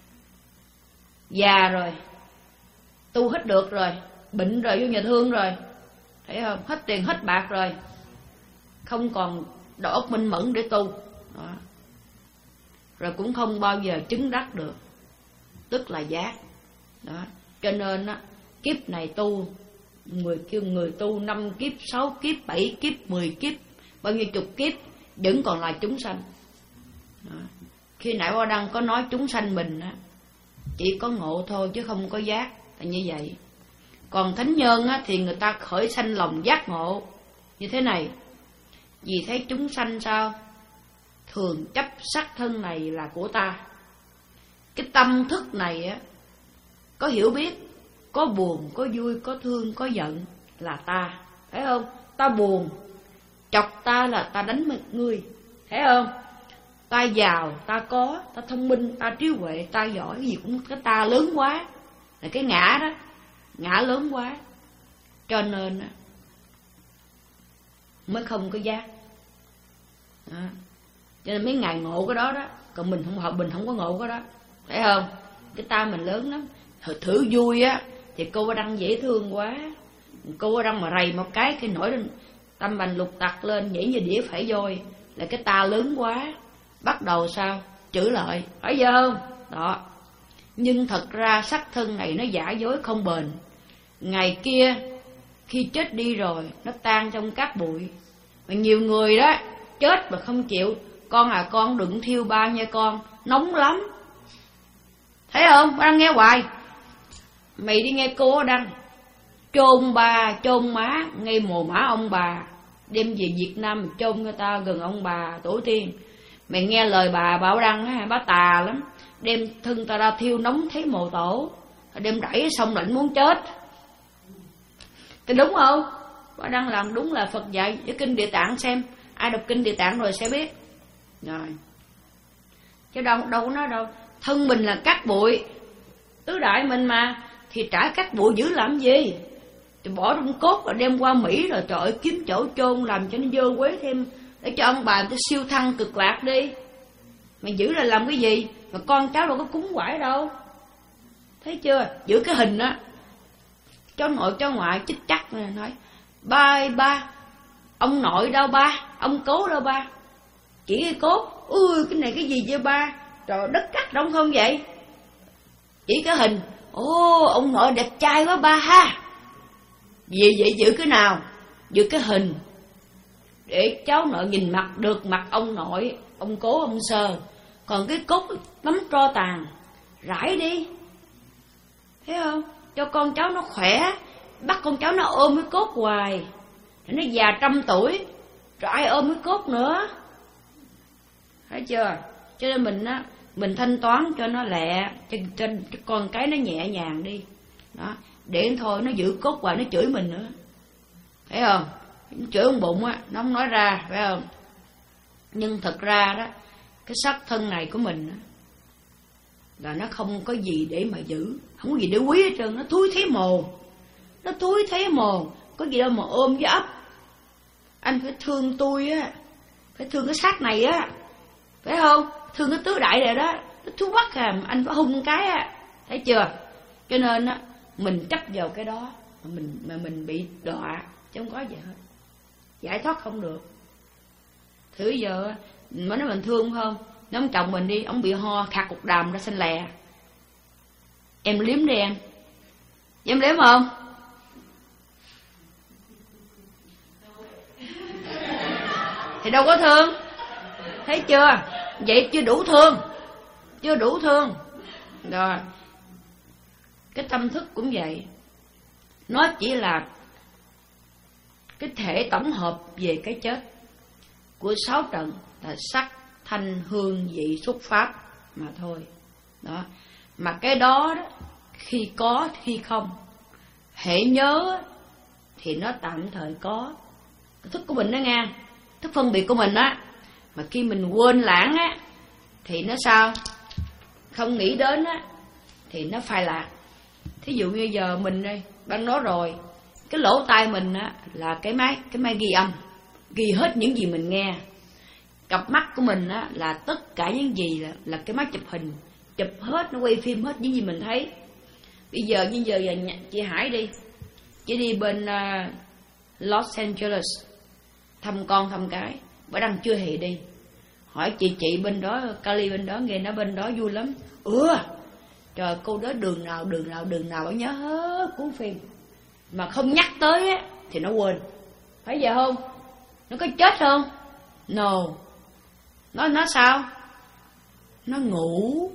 già rồi, tu hết được rồi, bệnh rồi, vô nhà thương rồi, thấy không? Hết tiền hết bạc rồi, không còn đầu óc minh mẫn để tu đó. Rồi cũng không bao giờ chứng đắc được, tức là giác đó. Cho nên á, kiếp này tu, người kêu người tu năm kiếp, sáu kiếp, bảy kiếp, mười kiếp, bao nhiêu chục kiếp vẫn còn là chúng sanh đó. Khi nãy Hoa Đăng có nói chúng sanh mình á, chỉ có ngộ thôi chứ không có giác, là như vậy. Còn thánh nhân á, thì người ta khởi sanh lòng giác ngộ như thế này. Vì thấy chúng sanh sao? Thường chấp sắc thân này là của ta. Cái tâm thức này á, có hiểu biết, có buồn, có vui, có thương, có giận là ta. Thấy không? Ta buồn, chọc ta là ta đánh ngươi. Thấy không? Ta giàu, ta có, ta thông minh, ta trí huệ, ta giỏi, cái gì cũng cái ta lớn quá. Là cái ngã đó, ngã lớn quá. Cho nên mới không có giác đó. Cho nên mấy ngày ngộ cái đó đó. Còn mình không hợp, mình không có ngộ cái đó. Thấy không? Cái ta mình lớn lắm. Thử, thử vui á thì cô Ba Đăng dễ thương quá. Cô Ba Đăng mà rầy một cái khi nổi lên tâm bành lục tặc lên, nhảy như đĩa phải voi, là cái ta lớn quá. Bắt đầu sao? Chửi lợi, phải giờ không? Đó. Nhưng thật ra sắc thân này nó giả dối không bền. Ngày kia khi chết đi rồi, nó tan trong cát bụi. Mà nhiều người đó chết mà không chịu. Con à, con đừng thiêu ba nha con, nóng lắm. Thấy không? Ba Đăng nghe hoài. Mày đi nghe cô Đăng chôn ba, chôn má ngay mồ mả ông bà, đem về Việt Nam chôn cho ta gần ông bà tổ tiên. Mày nghe lời bà Bảo Đăng á, bà tà lắm, đem thân ta ra thiêu nóng thấy mồ tổ, đem đẩy xong lạnh muốn chết. Thì đúng không? Bà Đăng làm đúng là Phật dạy. Với kinh Địa Tạng xem, ai đọc kinh Địa Tạng rồi sẽ biết rồi. Chứ đâu, đâu có nói đâu. Thân mình là cát bụi, tứ đại mình mà, thì trả cát bụi giữ làm gì? Thì bỏ trong cốt rồi đem qua Mỹ rồi trời ơi, kiếm chỗ chôn làm cho nó dơ quế thêm, để cho ông bà tôi siêu thăng cực lạc đi. Mày giữ là làm cái gì? Mà con cháu đâu có cúng quải đâu. Thấy chưa? Giữ cái hình á, cháu nội cháu ngoại chích chắc nè, nói ba ơi ba, ông nội đâu ba, ông cố đâu ba. Chỉ cái cốt, ui cái này cái gì vậy ba? Trời đất cắt đúng không vậy? Chỉ cái hình, ô ông nội đẹp trai quá ba ha. Vì vậy giữ cái nào? Giữ cái hình, để cháu nội nhìn mặt được mặt ông nội, ông cố, ông sơ. Còn cái cốt nắm tro tàn, rải đi. Thấy không? Cho con cháu nó khỏe, bắt con cháu nó ôm cái cốt hoài, nó già trăm tuổi rồi ai ôm cái cốt nữa, thấy chưa? Cho nên mình á, mình thanh toán cho nó lẹ, cho, cho, cho con cái nó nhẹ nhàng đi đó, để thôi nó giữ cốt hoài nó chửi mình nữa, thấy không? Nó chửi ông bụng á, nó không nói ra, phải không? Nhưng thật ra đó, cái xác thân này của mình á, là nó không có gì để mà giữ, không có gì để quý hết trơn, nó thúi thế mồ, nó thúi thế mồ, có gì đâu mà ôm với ấp. Anh phải thương tôi á, phải thương cái xác này á, phải không? Thương cái tứ đại này đó, nó thú bắt à, anh phải hung cái á, thấy chưa? Cho nên á, mình chấp vào cái đó mà mình mà mình bị đọa, chứ không có gì hết, giải thoát không được. Thử giờ mà nói mình thương không, nó ông chồng mình đi, ông bị ho khạc cục đàm ra xanh lè, em liếm đi em, em liếm không? Thì đâu có thương, thấy chưa? Vậy chưa đủ thương, chưa đủ thương. Rồi cái tâm thức cũng vậy, nó chỉ là cái thể tổng hợp về cái chết của sáu trận là sắc, thanh, hương, vị, xúc, pháp mà thôi đó. Mà cái đó, đó khi có khi không, hễ nhớ thì nó tạm thời có, cái thức của mình đó nghe, thức phân biệt của mình á, mà khi mình quên lãng á thì nó sao? Không nghĩ đến á thì nó phai lạc. Thí dụ như giờ mình đây, ban nói rồi, cái lỗ tai mình á là cái máy, cái máy ghi âm, ghi hết những gì mình nghe. Cặp mắt của mình á là tất cả những gì là, là cái máy chụp hình, chụp hết, nó quay phim hết những gì mình thấy. Bây giờ như giờ, giờ chị Hải đi, chị đi bên uh, Los Angeles thăm con thăm cái, bữa đăng chưa hề đi, hỏi chị chị bên đó, Cali bên đó, nghe nó bên đó vui lắm. Ừ, trời, cô đó đường nào đường nào đường nào phải nhớ hết cuốn phim, mà không nhắc tới á thì nó quên. Phải vậy không? Nó có chết không? No. Nó nó sao? Nó ngủ.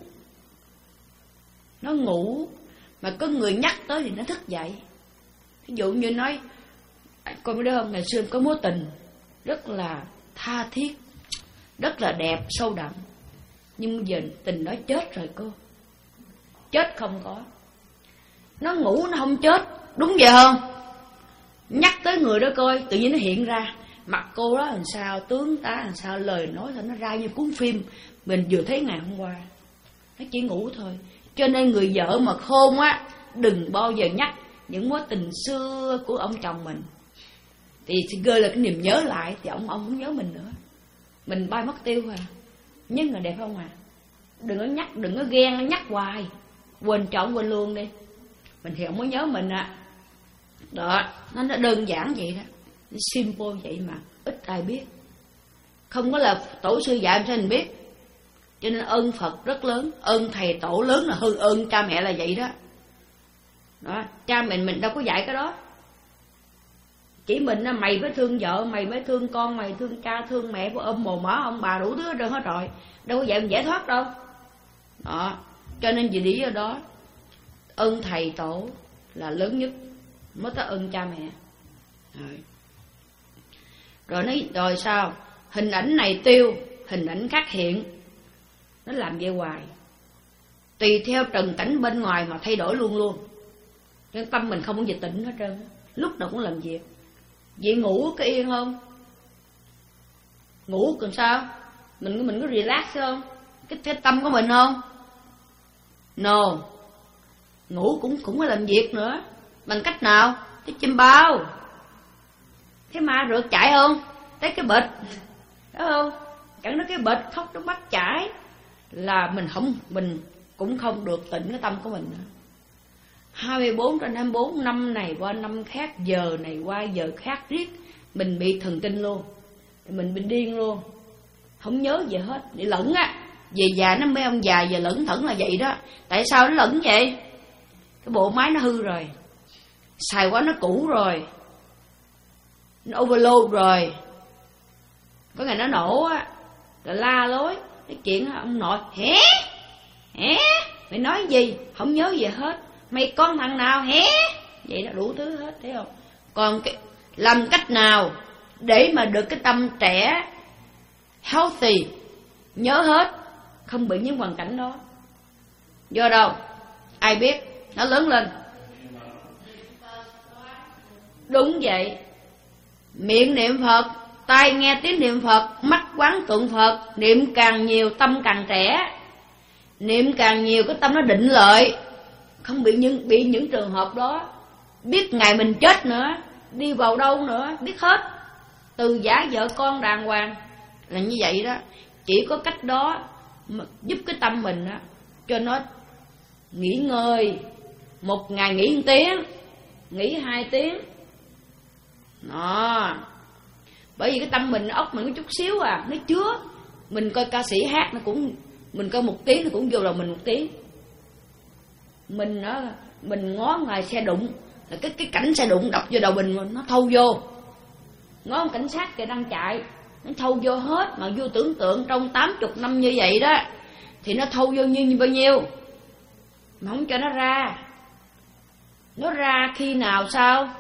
Nó ngủ mà có người nhắc tới thì nó thức dậy. Ví dụ như nói, con biết không, ngày xưa có mối tình rất là tha thiết, rất là đẹp, sâu đậm, nhưng giờ tình đó chết rồi cô. Chết không có. Nó ngủ nó không chết, đúng vậy không? Nhắc tới người đó coi, tự nhiên nó hiện ra mặt cô đó làm sao, tướng tá làm sao, lời nói thôi nó ra như cuốn phim mình vừa thấy ngày hôm qua. Nó chỉ ngủ thôi. Cho nên người vợ mà khôn á, đừng bao giờ nhắc những mối tình xưa của ông chồng mình, thì gơi là cái niềm nhớ lại, thì ông ông không nhớ mình nữa, mình bay mất tiêu à. Nhớ người đẹp không à? Đừng có nhắc, đừng có ghen, nó nhắc hoài, quên chọn quên luôn đi. Mình thì không có nhớ mình à. Đó, nó nó đơn giản vậy đó, nó simple vậy mà ít ai biết. Không có là tổ sư dạy sao mình biết. Cho nên ơn Phật rất lớn, ơn thầy tổ lớn là hơn ơn cha mẹ là vậy đó. Đó, cha mình mình đâu có dạy cái đó. Chỉ mình là mày phải thương vợ, mày phải thương con, mày thương cha, thương mẹ, phải ôm mồ mả ông bà đủ thứ hết hết rồi. Đâu có dạy mình giải thoát đâu. Đó, cho nên vì lý do đó, ơn thầy tổ là lớn nhất, mới tới ơn cha mẹ. Rồi, rồi nói rồi sao? Hình ảnh này tiêu, hình ảnh khác hiện. Nó làm vậy hoài, tùy theo trần cảnh bên ngoài mà thay đổi luôn luôn. Cái tâm mình không có gì tĩnh hết trơn, lúc nào cũng làm việc. Vậy ngủ có yên không? Ngủ còn sao? Mình mình có relax không? Cái, cái tâm của mình không? No. Ngủ cũng cũng có làm việc nữa. Bằng cách nào? Cái chim bao, cái ma rượt chạy không? Tới cái bịch, đúng không? Chẳng nói cái bịch khóc nước mắt chảy là mình không, mình cũng không được tịnh cái tâm của mình nữa. hai mươi bốn trên hai mươi bốn, năm này qua năm khác, giờ này qua giờ khác riết, mình bị thần kinh luôn, mình bị điên luôn, không nhớ gì hết, để lẫn á. Về già nó mấy ông già giờ lẫn thẫn là vậy đó. Tại sao nó lẫn vậy? Cái bộ máy nó hư rồi, xài quá nó cũ rồi, nó overload rồi. Có ngày nó nổ á, là la lối. Cái chuyện đó, ông nội hé hé, mày nói gì không nhớ gì hết, mày con thằng nào hé vậy đó, đủ thứ hết, thấy không? Còn cái, làm cách nào để mà được cái tâm trẻ healthy, nhớ hết, không bị những hoàn cảnh đó. Do đâu? Ai biết? Nó lớn lên. Đúng vậy. Miệng niệm Phật, tai nghe tiếng niệm Phật, mắt quán tượng Phật. Niệm càng nhiều tâm càng trẻ. Niệm càng nhiều cái tâm nó định lợi, không bị những bị những trường hợp đó. Biết ngày mình chết nữa, đi vào đâu nữa, biết hết. Từ giả vợ con đàng hoàng là như vậy đó. Chỉ có cách đó mà giúp cái tâm mình đó, cho nó nghỉ ngơi. Một ngày nghỉ một tiếng, nghỉ hai tiếng đó. Bởi vì cái tâm mình, ốc mình có chút xíu à, nó chứa. Mình coi ca sĩ hát nó cũng, mình coi một tiếng nó cũng vô đầu mình một tiếng. Mình đó, mình ngó ngoài xe đụng, là cái cái cảnh xe đụng đập vô đầu mình, nó thâu vô. Ngó một cảnh sát kìa đang chạy, nó thâu vô hết. Mà vô tưởng tượng trong tám mươi năm như vậy đó, thì nó thâu vô như, như bao nhiêu, mà không cho nó ra. Nó ra khi nào sao?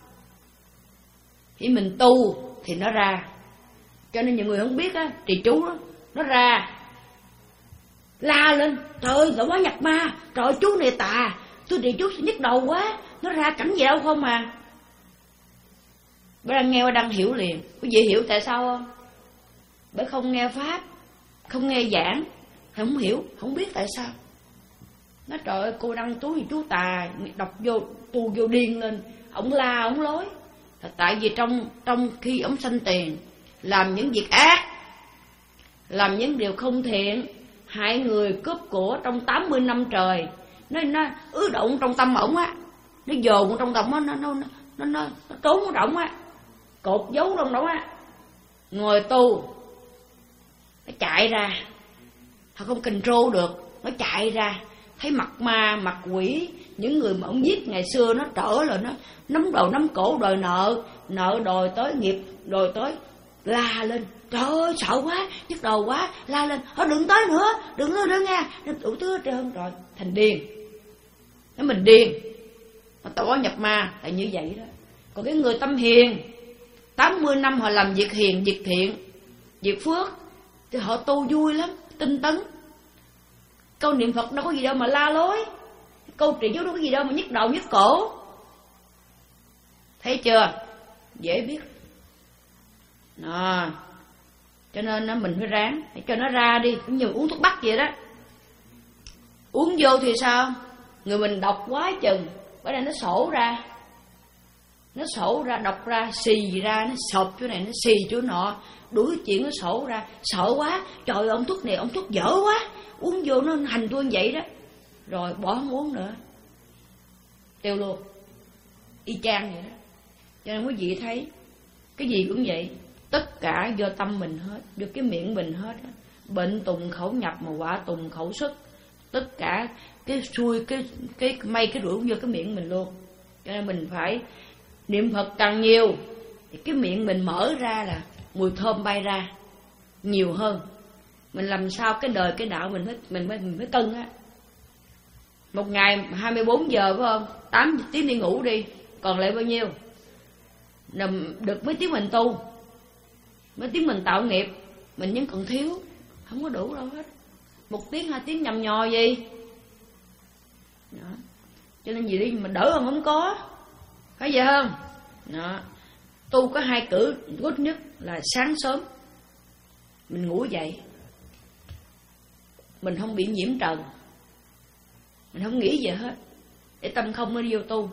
Khi mình tu thì nó ra. Cho nên nhiều người không biết á, trì chú đó, nó ra la lên, trời ơi là quá nhập ma, trời ơi chú này tà, tôi trì chú nhức đầu quá. Nó ra cảnh gì đâu không à. Bởi đang nghe, đang hiểu liền. Quý vị hiểu tại sao không? Bởi không nghe pháp, không nghe giảng, không hiểu, không biết tại sao. Nói trời ơi cô đăng tú thì chú tà, đọc vô tu vô điên lên. Ông la, ông lối. Là tại vì trong trong khi ông sanh tiền, làm những việc ác, làm những điều không thiện, hại người cướp của trong tám mươi năm trời. Nó nó ứ động trong tâm ổng á, nó dồn trong tâm á, nó nó nó nó nó, nó trốn trong động á, cột giấu trong đó á. Ngồi tu, nó chạy ra, họ không control được, nó chạy ra, thấy mặt ma, mặt quỷ, những người mà ông giết ngày xưa nó trở lại, nó nắm đầu nắm cổ đòi nợ, nợ đòi tới nghiệp, đòi tới, la lên, trời ơi sợ quá, nhức đầu quá, la lên, thôi đừng tới nữa, đừng tới nữa nha, nó đủ thứ hết trơn rồi, thành điên. Nó mình điên, mà tao có nhập ma là như vậy đó. Còn cái người tâm hiền, tám mươi năm họ làm việc hiền, việc thiện, việc phước, thì họ tu vui lắm, tinh tấn. Câu niệm Phật đâu có gì đâu mà la lối, câu trì chú đâu có gì đâu mà nhức đầu nhức cổ. Thấy chưa? Dễ biết. Đó. Cho nên mình phải ráng để cho nó ra đi, cũng như uống thuốc bắc vậy đó. Uống vô thì sao? Người mình độc quá chừng, bởi đây nó sổ ra, nó sổ ra, độc ra, xì ra, nó sộp chỗ này, nó xì chỗ nọ, đuổi chuyện nó sổ ra, sợ quá, trời ơi ông thuốc này, ông thuốc dở quá, uống vô nó hành tôi như vậy đó, rồi bỏ không uống nữa, tiêu luôn, y chang vậy đó. Cho nên quý vị thấy, cái gì cũng vậy, tất cả do tâm mình hết, do cái miệng mình hết đó. Bệnh tùng khẩu nhập mà quả tùng khẩu xuất, tất cả cái xuôi, cái cái may cái rủi vô cái miệng mình luôn. Cho nên mình phải niệm Phật càng nhiều thì cái miệng mình mở ra là mùi thơm bay ra nhiều hơn. Mình làm sao cái đời cái đạo mình phải mình phải, mình phải cân á. Một ngày hai mươi bốn giờ phải không? tám tiếng đi ngủ đi, còn lại bao nhiêu? Nằm được mấy tiếng mình tu, mấy tiếng mình tạo nghiệp, mình vẫn còn thiếu, không có đủ đâu hết. Một tiếng hai tiếng nhầm nhò gì đó. Cho nên gì đi mình đỡ hơn không có, phải vậy không? Đó. Tu có hai cử tốt nhất là sáng sớm mình ngủ dậy, mình không bị nhiễm trần, mình không nghĩ gì hết, để tâm không nó đi vô tu.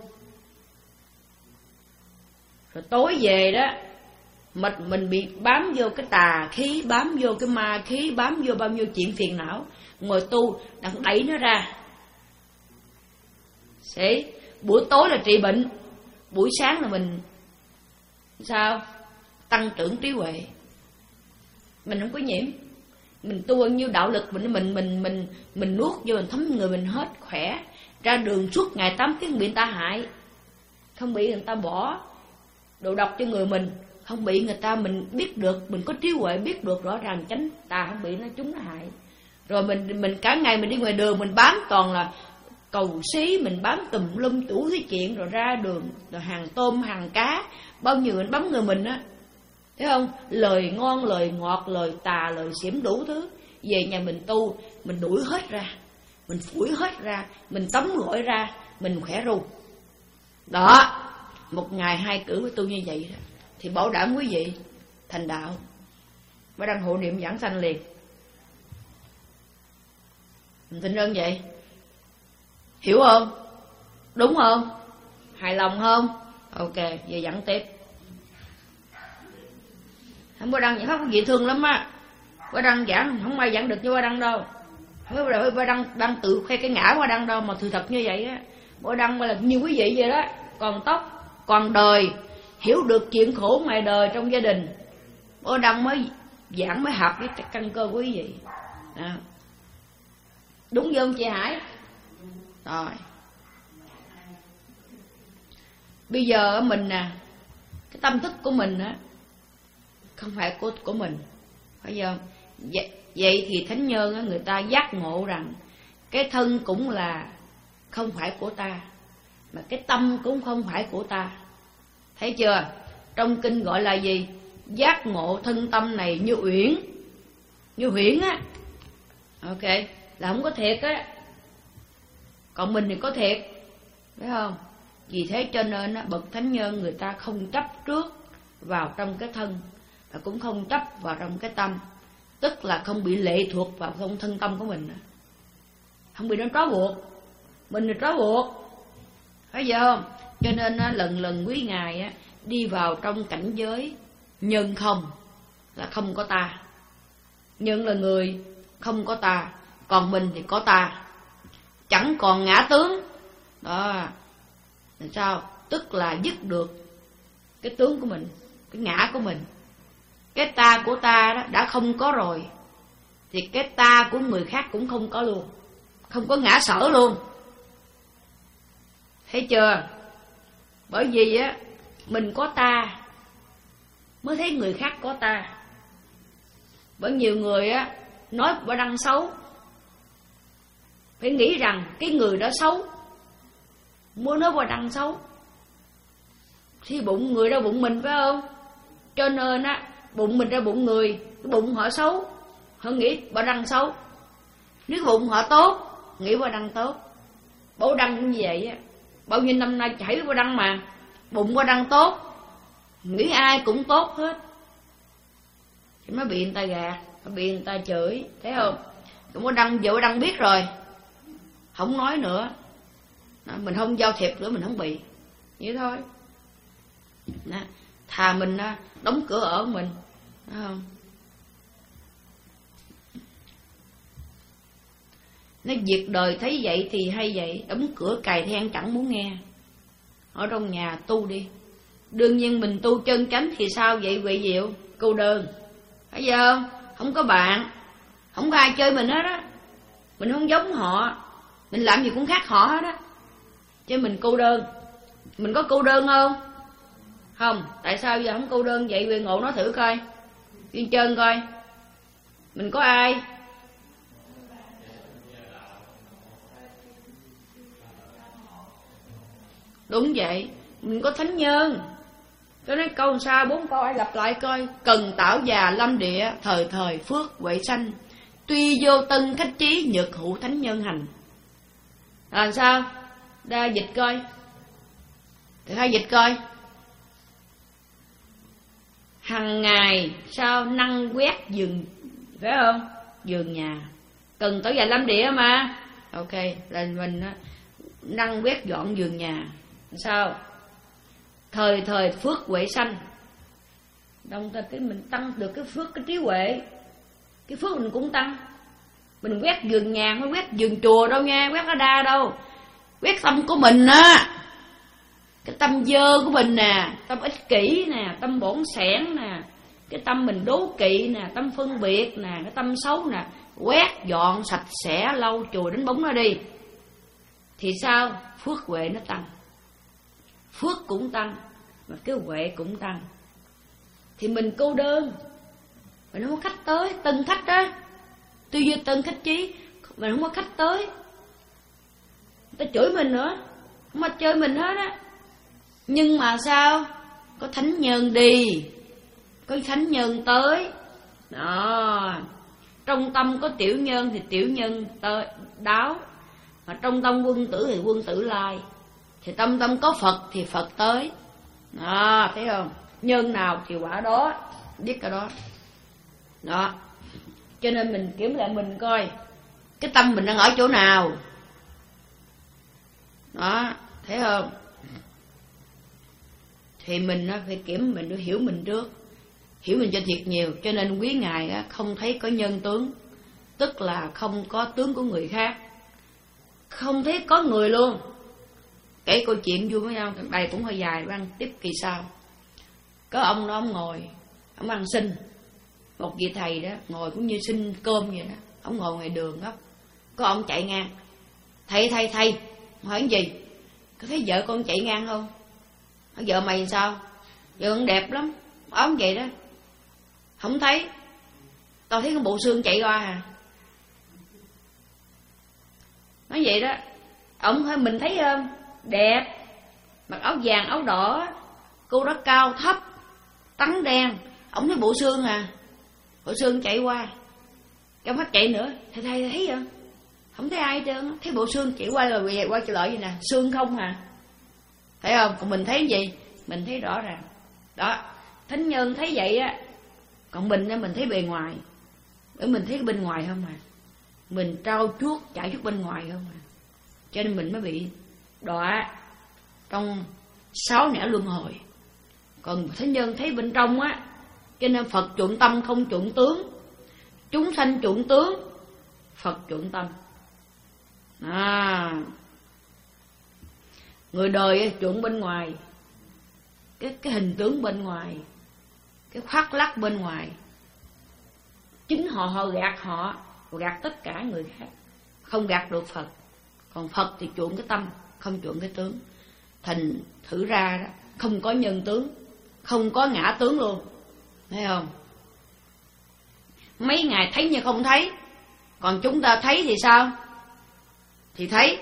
Rồi tối về đó, mình, mình bị bám vô cái tà khí, bám vô cái ma khí, bám vô bao nhiêu chuyện phiền não. Ngồi tu đặng đẩy nó ra. Sẽ buổi tối là trị bệnh, buổi sáng là mình sao? Tăng trưởng trí huệ. Mình không có nhiễm. Mình tu bao nhiêu đạo lực mình mình mình mình mình nuốt vô, mình thấm người mình hết khỏe. Ra đường suốt ngày tám tiếng bị người ta hại, không bị người ta bỏ đồ độc cho người mình, không bị người ta, mình biết được, mình có trí huệ biết được rõ ràng chánh tà không bị nó chúng nó hại. Rồi mình mình cả ngày mình đi ngoài đường mình bám toàn là cầu xí, mình bán tùm lum đủ thứ chuyện, rồi ra đường rồi hàng tôm hàng cá, bao nhiêu mình bấm người mình á, thấy không? Lời ngon lời ngọt, lời tà lời xỉm đủ thứ. Về nhà mình tu, mình đuổi hết ra, mình phủi hết ra, mình tống gọi ra, mình khỏe ru. Đó, một ngày hai cử tu như vậy đó, thì bảo đảm quý vị thành đạo, và đăng hộ niệm giảng sanh liền. Mình tin ơn vậy, hiểu không? Đúng không? Hài lòng không? Ok, về dẫn tiếp. Không có đăng giảng pháp quý vị thương lắm á. Qua đăng giảng không ai giảng được như qua đăng đâu. Không phải qua đăng đăng tự khoe cái ngã qua đăng đâu, mà sự thật như vậy á. Qua đăng là như quý vị vậy đó, còn tóc, còn đời, hiểu được chuyện khổ ngoài đời trong gia đình. Qua đăng mới giảng mới hợp với căn cơ của quý vị. Đó. Đúng không chị Hải? Rồi. Bây giờ mình nè, cái tâm thức của mình á không phải của của mình, phải không? Vậy, vậy thì thánh nhân á, người ta giác ngộ rằng cái thân cũng là không phải của ta, mà cái tâm cũng không phải của ta. Thấy chưa? Trong kinh gọi là gì? Giác ngộ thân tâm này như uyển, như huyễn á. Ok, là không có thiệt á. Còn mình thì có thiệt, phải không? Vì thế cho nên á, bậc thánh nhân người ta không chấp trước vào trong cái thân, và cũng không chấp vào trong cái tâm. Tức là không bị lệ thuộc vào trong thân tâm của mình, không bị nó trói buộc. Mình là trói buộc, phải vậy không? Cho nên á, lần lần quý ngài á, đi vào trong cảnh giới nhân không, là không có ta. Nhân là người, không có ta. Còn mình thì có ta, chẳng còn ngã tướng. Đó là sao? Tức là dứt được cái tướng của mình, cái ngã của mình. Cái ta của ta đó đã không có rồi, thì cái ta của người khác cũng không có luôn, không có ngã sở luôn. Thấy chưa? Bởi vì á, mình có ta mới thấy người khác có ta. Bởi nhiều người á nói bà đăng xấu, phải nghĩ rằng cái người đó xấu, muốn nói bà đăng xấu thì bụng người ra bụng mình, phải không? Cho nên á, bụng mình ra bụng người, cái bụng họ xấu, họ nghĩ bà đăng xấu. Nếu cái bụng họ tốt, nghĩ bà đăng tốt. Bảo đăng cũng như vậy á, bao nhiêu năm nay chảy với bà đăng mà, bụng bà đăng tốt, nghĩ ai cũng tốt hết. Thì nó bị người ta gạt, nó bị người ta chửi, thấy không? Cũng có đăng, giờ bà đăng biết rồi, không nói nữa, mình không giao thiệp nữa, mình không bị. Vậy thôi. Đó. Thà mình đóng cửa ở mình, phải không? Nói việc đời thấy vậy thì hay vậy, đóng cửa cài then chẳng muốn nghe. Ở trong nhà tu đi. Đương nhiên mình tu chân chánh thì sao vậy Huệ Diệu? Cô đơn, phải không? Không có bạn, không có ai chơi mình hết á. Mình không giống họ, mình làm gì cũng khác họ hết á. Chứ mình cô đơn. Mình có cô đơn không? Không. Tại sao giờ không cô đơn vậy? Huệ Ngộ nói thử coi, yên trơn coi, mình có ai? Đúng vậy, mình có thánh nhân. Cho nên câu sao bốn câu ai lặp lại coi. Cần tảo già lâm địa, thời thời phước huệ sanh, tuy vô tân khách trí, nhược hữu thánh nhân hành. Là sao? Đa dịch coi, thì hai dịch coi. Hằng ngày sao năng quét giường, phải không? Giường nhà. Cần tảo già lâm địa mà. Ok, là mình năng quét dọn giường nhà. Sao? Thời thời phước huệ sanh, đồng thời cái mình tăng được cái phước, cái trí huệ, cái phước mình cũng tăng. Mình quét giường nhà, không quét giường chùa đâu nha, quét ở đa đâu. Quét tâm của mình á, cái tâm dơ của mình nè, tâm ích kỷ nè, tâm bổn sẻn nè, cái tâm mình đố kỵ nè, tâm phân biệt nè, cái tâm xấu nè, quét dọn sạch sẽ, lau chùi đánh bóng nó đi. Thì sao? Phước huệ nó tăng, phước cũng tăng, mà cái huệ cũng tăng. Thì mình cô đơn, mình không có khách tới, tân khách đó, tuy nhiên tân khách trí, mình không có khách tới. người ta chửi mình nữa, không mà chơi mình hết á. Nhưng mà sao? Có thánh nhân đi, có thánh nhân tới. Đó. Trong tâm có tiểu nhân thì tiểu nhân tới đáo, mà trong tâm quân tử thì quân tử lai. Thì tâm tâm có Phật thì Phật tới. Đó, thấy không? Nhân nào thì quả đó, biết cái đó. Đó. Cho nên mình kiểm lại mình coi cái tâm mình đang ở chỗ nào. Đó, thấy không? Thì mình phải kiểm, mình phải hiểu mình trước, hiểu mình cho thiệt nhiều. Cho nên quý ngài không thấy có nhân tướng, tức là không có tướng của người khác, không thấy có người luôn. Kể câu chuyện vui với nhau, đây cũng hơi dài, ăn tiếp kỳ sau. Có ông đó, ông ngồi, ông ăn xin. Một vị thầy đó, ngồi cũng như xin cơm vậy đó. Ông ngồi ngoài đường đó, có ông chạy ngang. Thầy, thầy, thầy, hỏi cái gì? Có thấy vợ con chạy ngang không? Hỏi vợ mày sao? Vợ con đẹp lắm, ốm vậy đó. Không thấy. Tao thấy con bộ xương chạy qua à. Nói vậy đó. Ông hỏi mình thấy không? Đẹp, mặc áo vàng áo đỏ, cô đó cao thấp, trắng đen. Ông thấy bộ xương à, bộ xương chạy qua. Cái mắt chạy nữa, thầy thầy thấy không? Không thấy ai hết trơn. Thấy bộ xương chạy qua rồi về qua trở lại vậy nè, xương không à. Thấy không? Còn mình thấy gì? Mình thấy rõ ràng. Đó, thánh nhân thấy vậy á. Còn mình á, mình thấy bề ngoài. Bởi mình thấy cái bên ngoài không à. Mình trao chuốt chạy chút bên ngoài không à. Cho nên mình mới bị đọa trong sáu nẻo luân hồi. Còn thánh nhân thấy bên trong á. Cho nên Phật chuộng tâm không chuộng tướng, chúng sanh chuộng tướng, Phật chuộng tâm. À, người đời chuộng bên ngoài, cái cái hình tướng bên ngoài, cái khoác lác bên ngoài. Chính họ họ gạt họ, gạt tất cả người khác, không gạt được Phật. Còn Phật thì chuộng cái tâm, không chuộng cái tướng. Thành thử ra đó, không có nhân tướng, không có ngã tướng luôn. Thấy không? Mấy ngày thấy như không thấy. Còn chúng ta thấy thì sao? Thì thấy.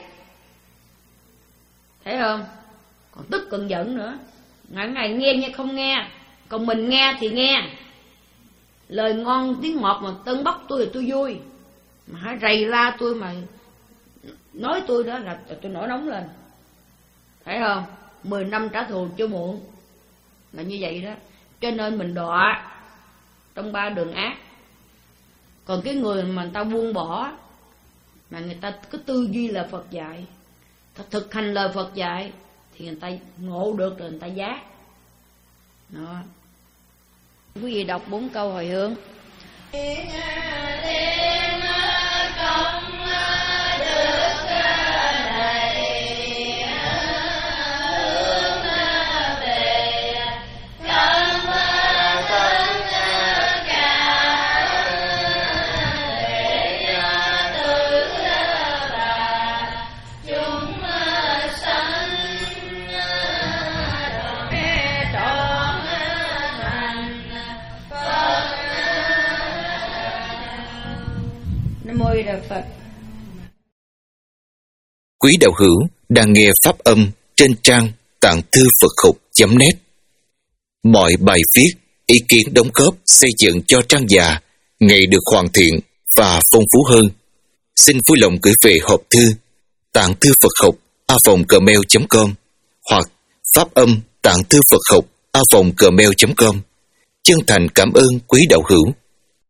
Thấy không? Còn tức còn giận nữa. Ngày ngày nghe như không nghe. Còn mình nghe thì nghe. Lời ngon tiếng ngọt mà tâng bóc tôi thì tôi vui. Mà hãy rầy la tôi mà nói tôi đó là tôi nổi nóng lên. Thấy không? Mười năm trả thù chưa muộn. Là như vậy đó. Cho nên mình đọa trong ba đường ác. Còn cái người mà người ta buông bỏ, mà người ta cứ tư duy là Phật dạy, ta thực hành lời Phật dạy, thì người ta ngộ được rồi người ta giác. Đó. Quý vị đọc bốn câu hồi hướng. Phật. Quý đạo hữu đang nghe pháp âm trên trang tạng thư Phật học chấm net. Mọi bài viết, ý kiến đóng góp xây dựng cho trang già ngày được hoàn thiện và phong phú hơn. Xin vui lòng gửi về hộp thư tạng thư Phật học a vòng gmail chấm com hoặc pháp âm tạng thư Phật học a vòng gmail chấm com. Chân thành cảm ơn quý đạo hữu.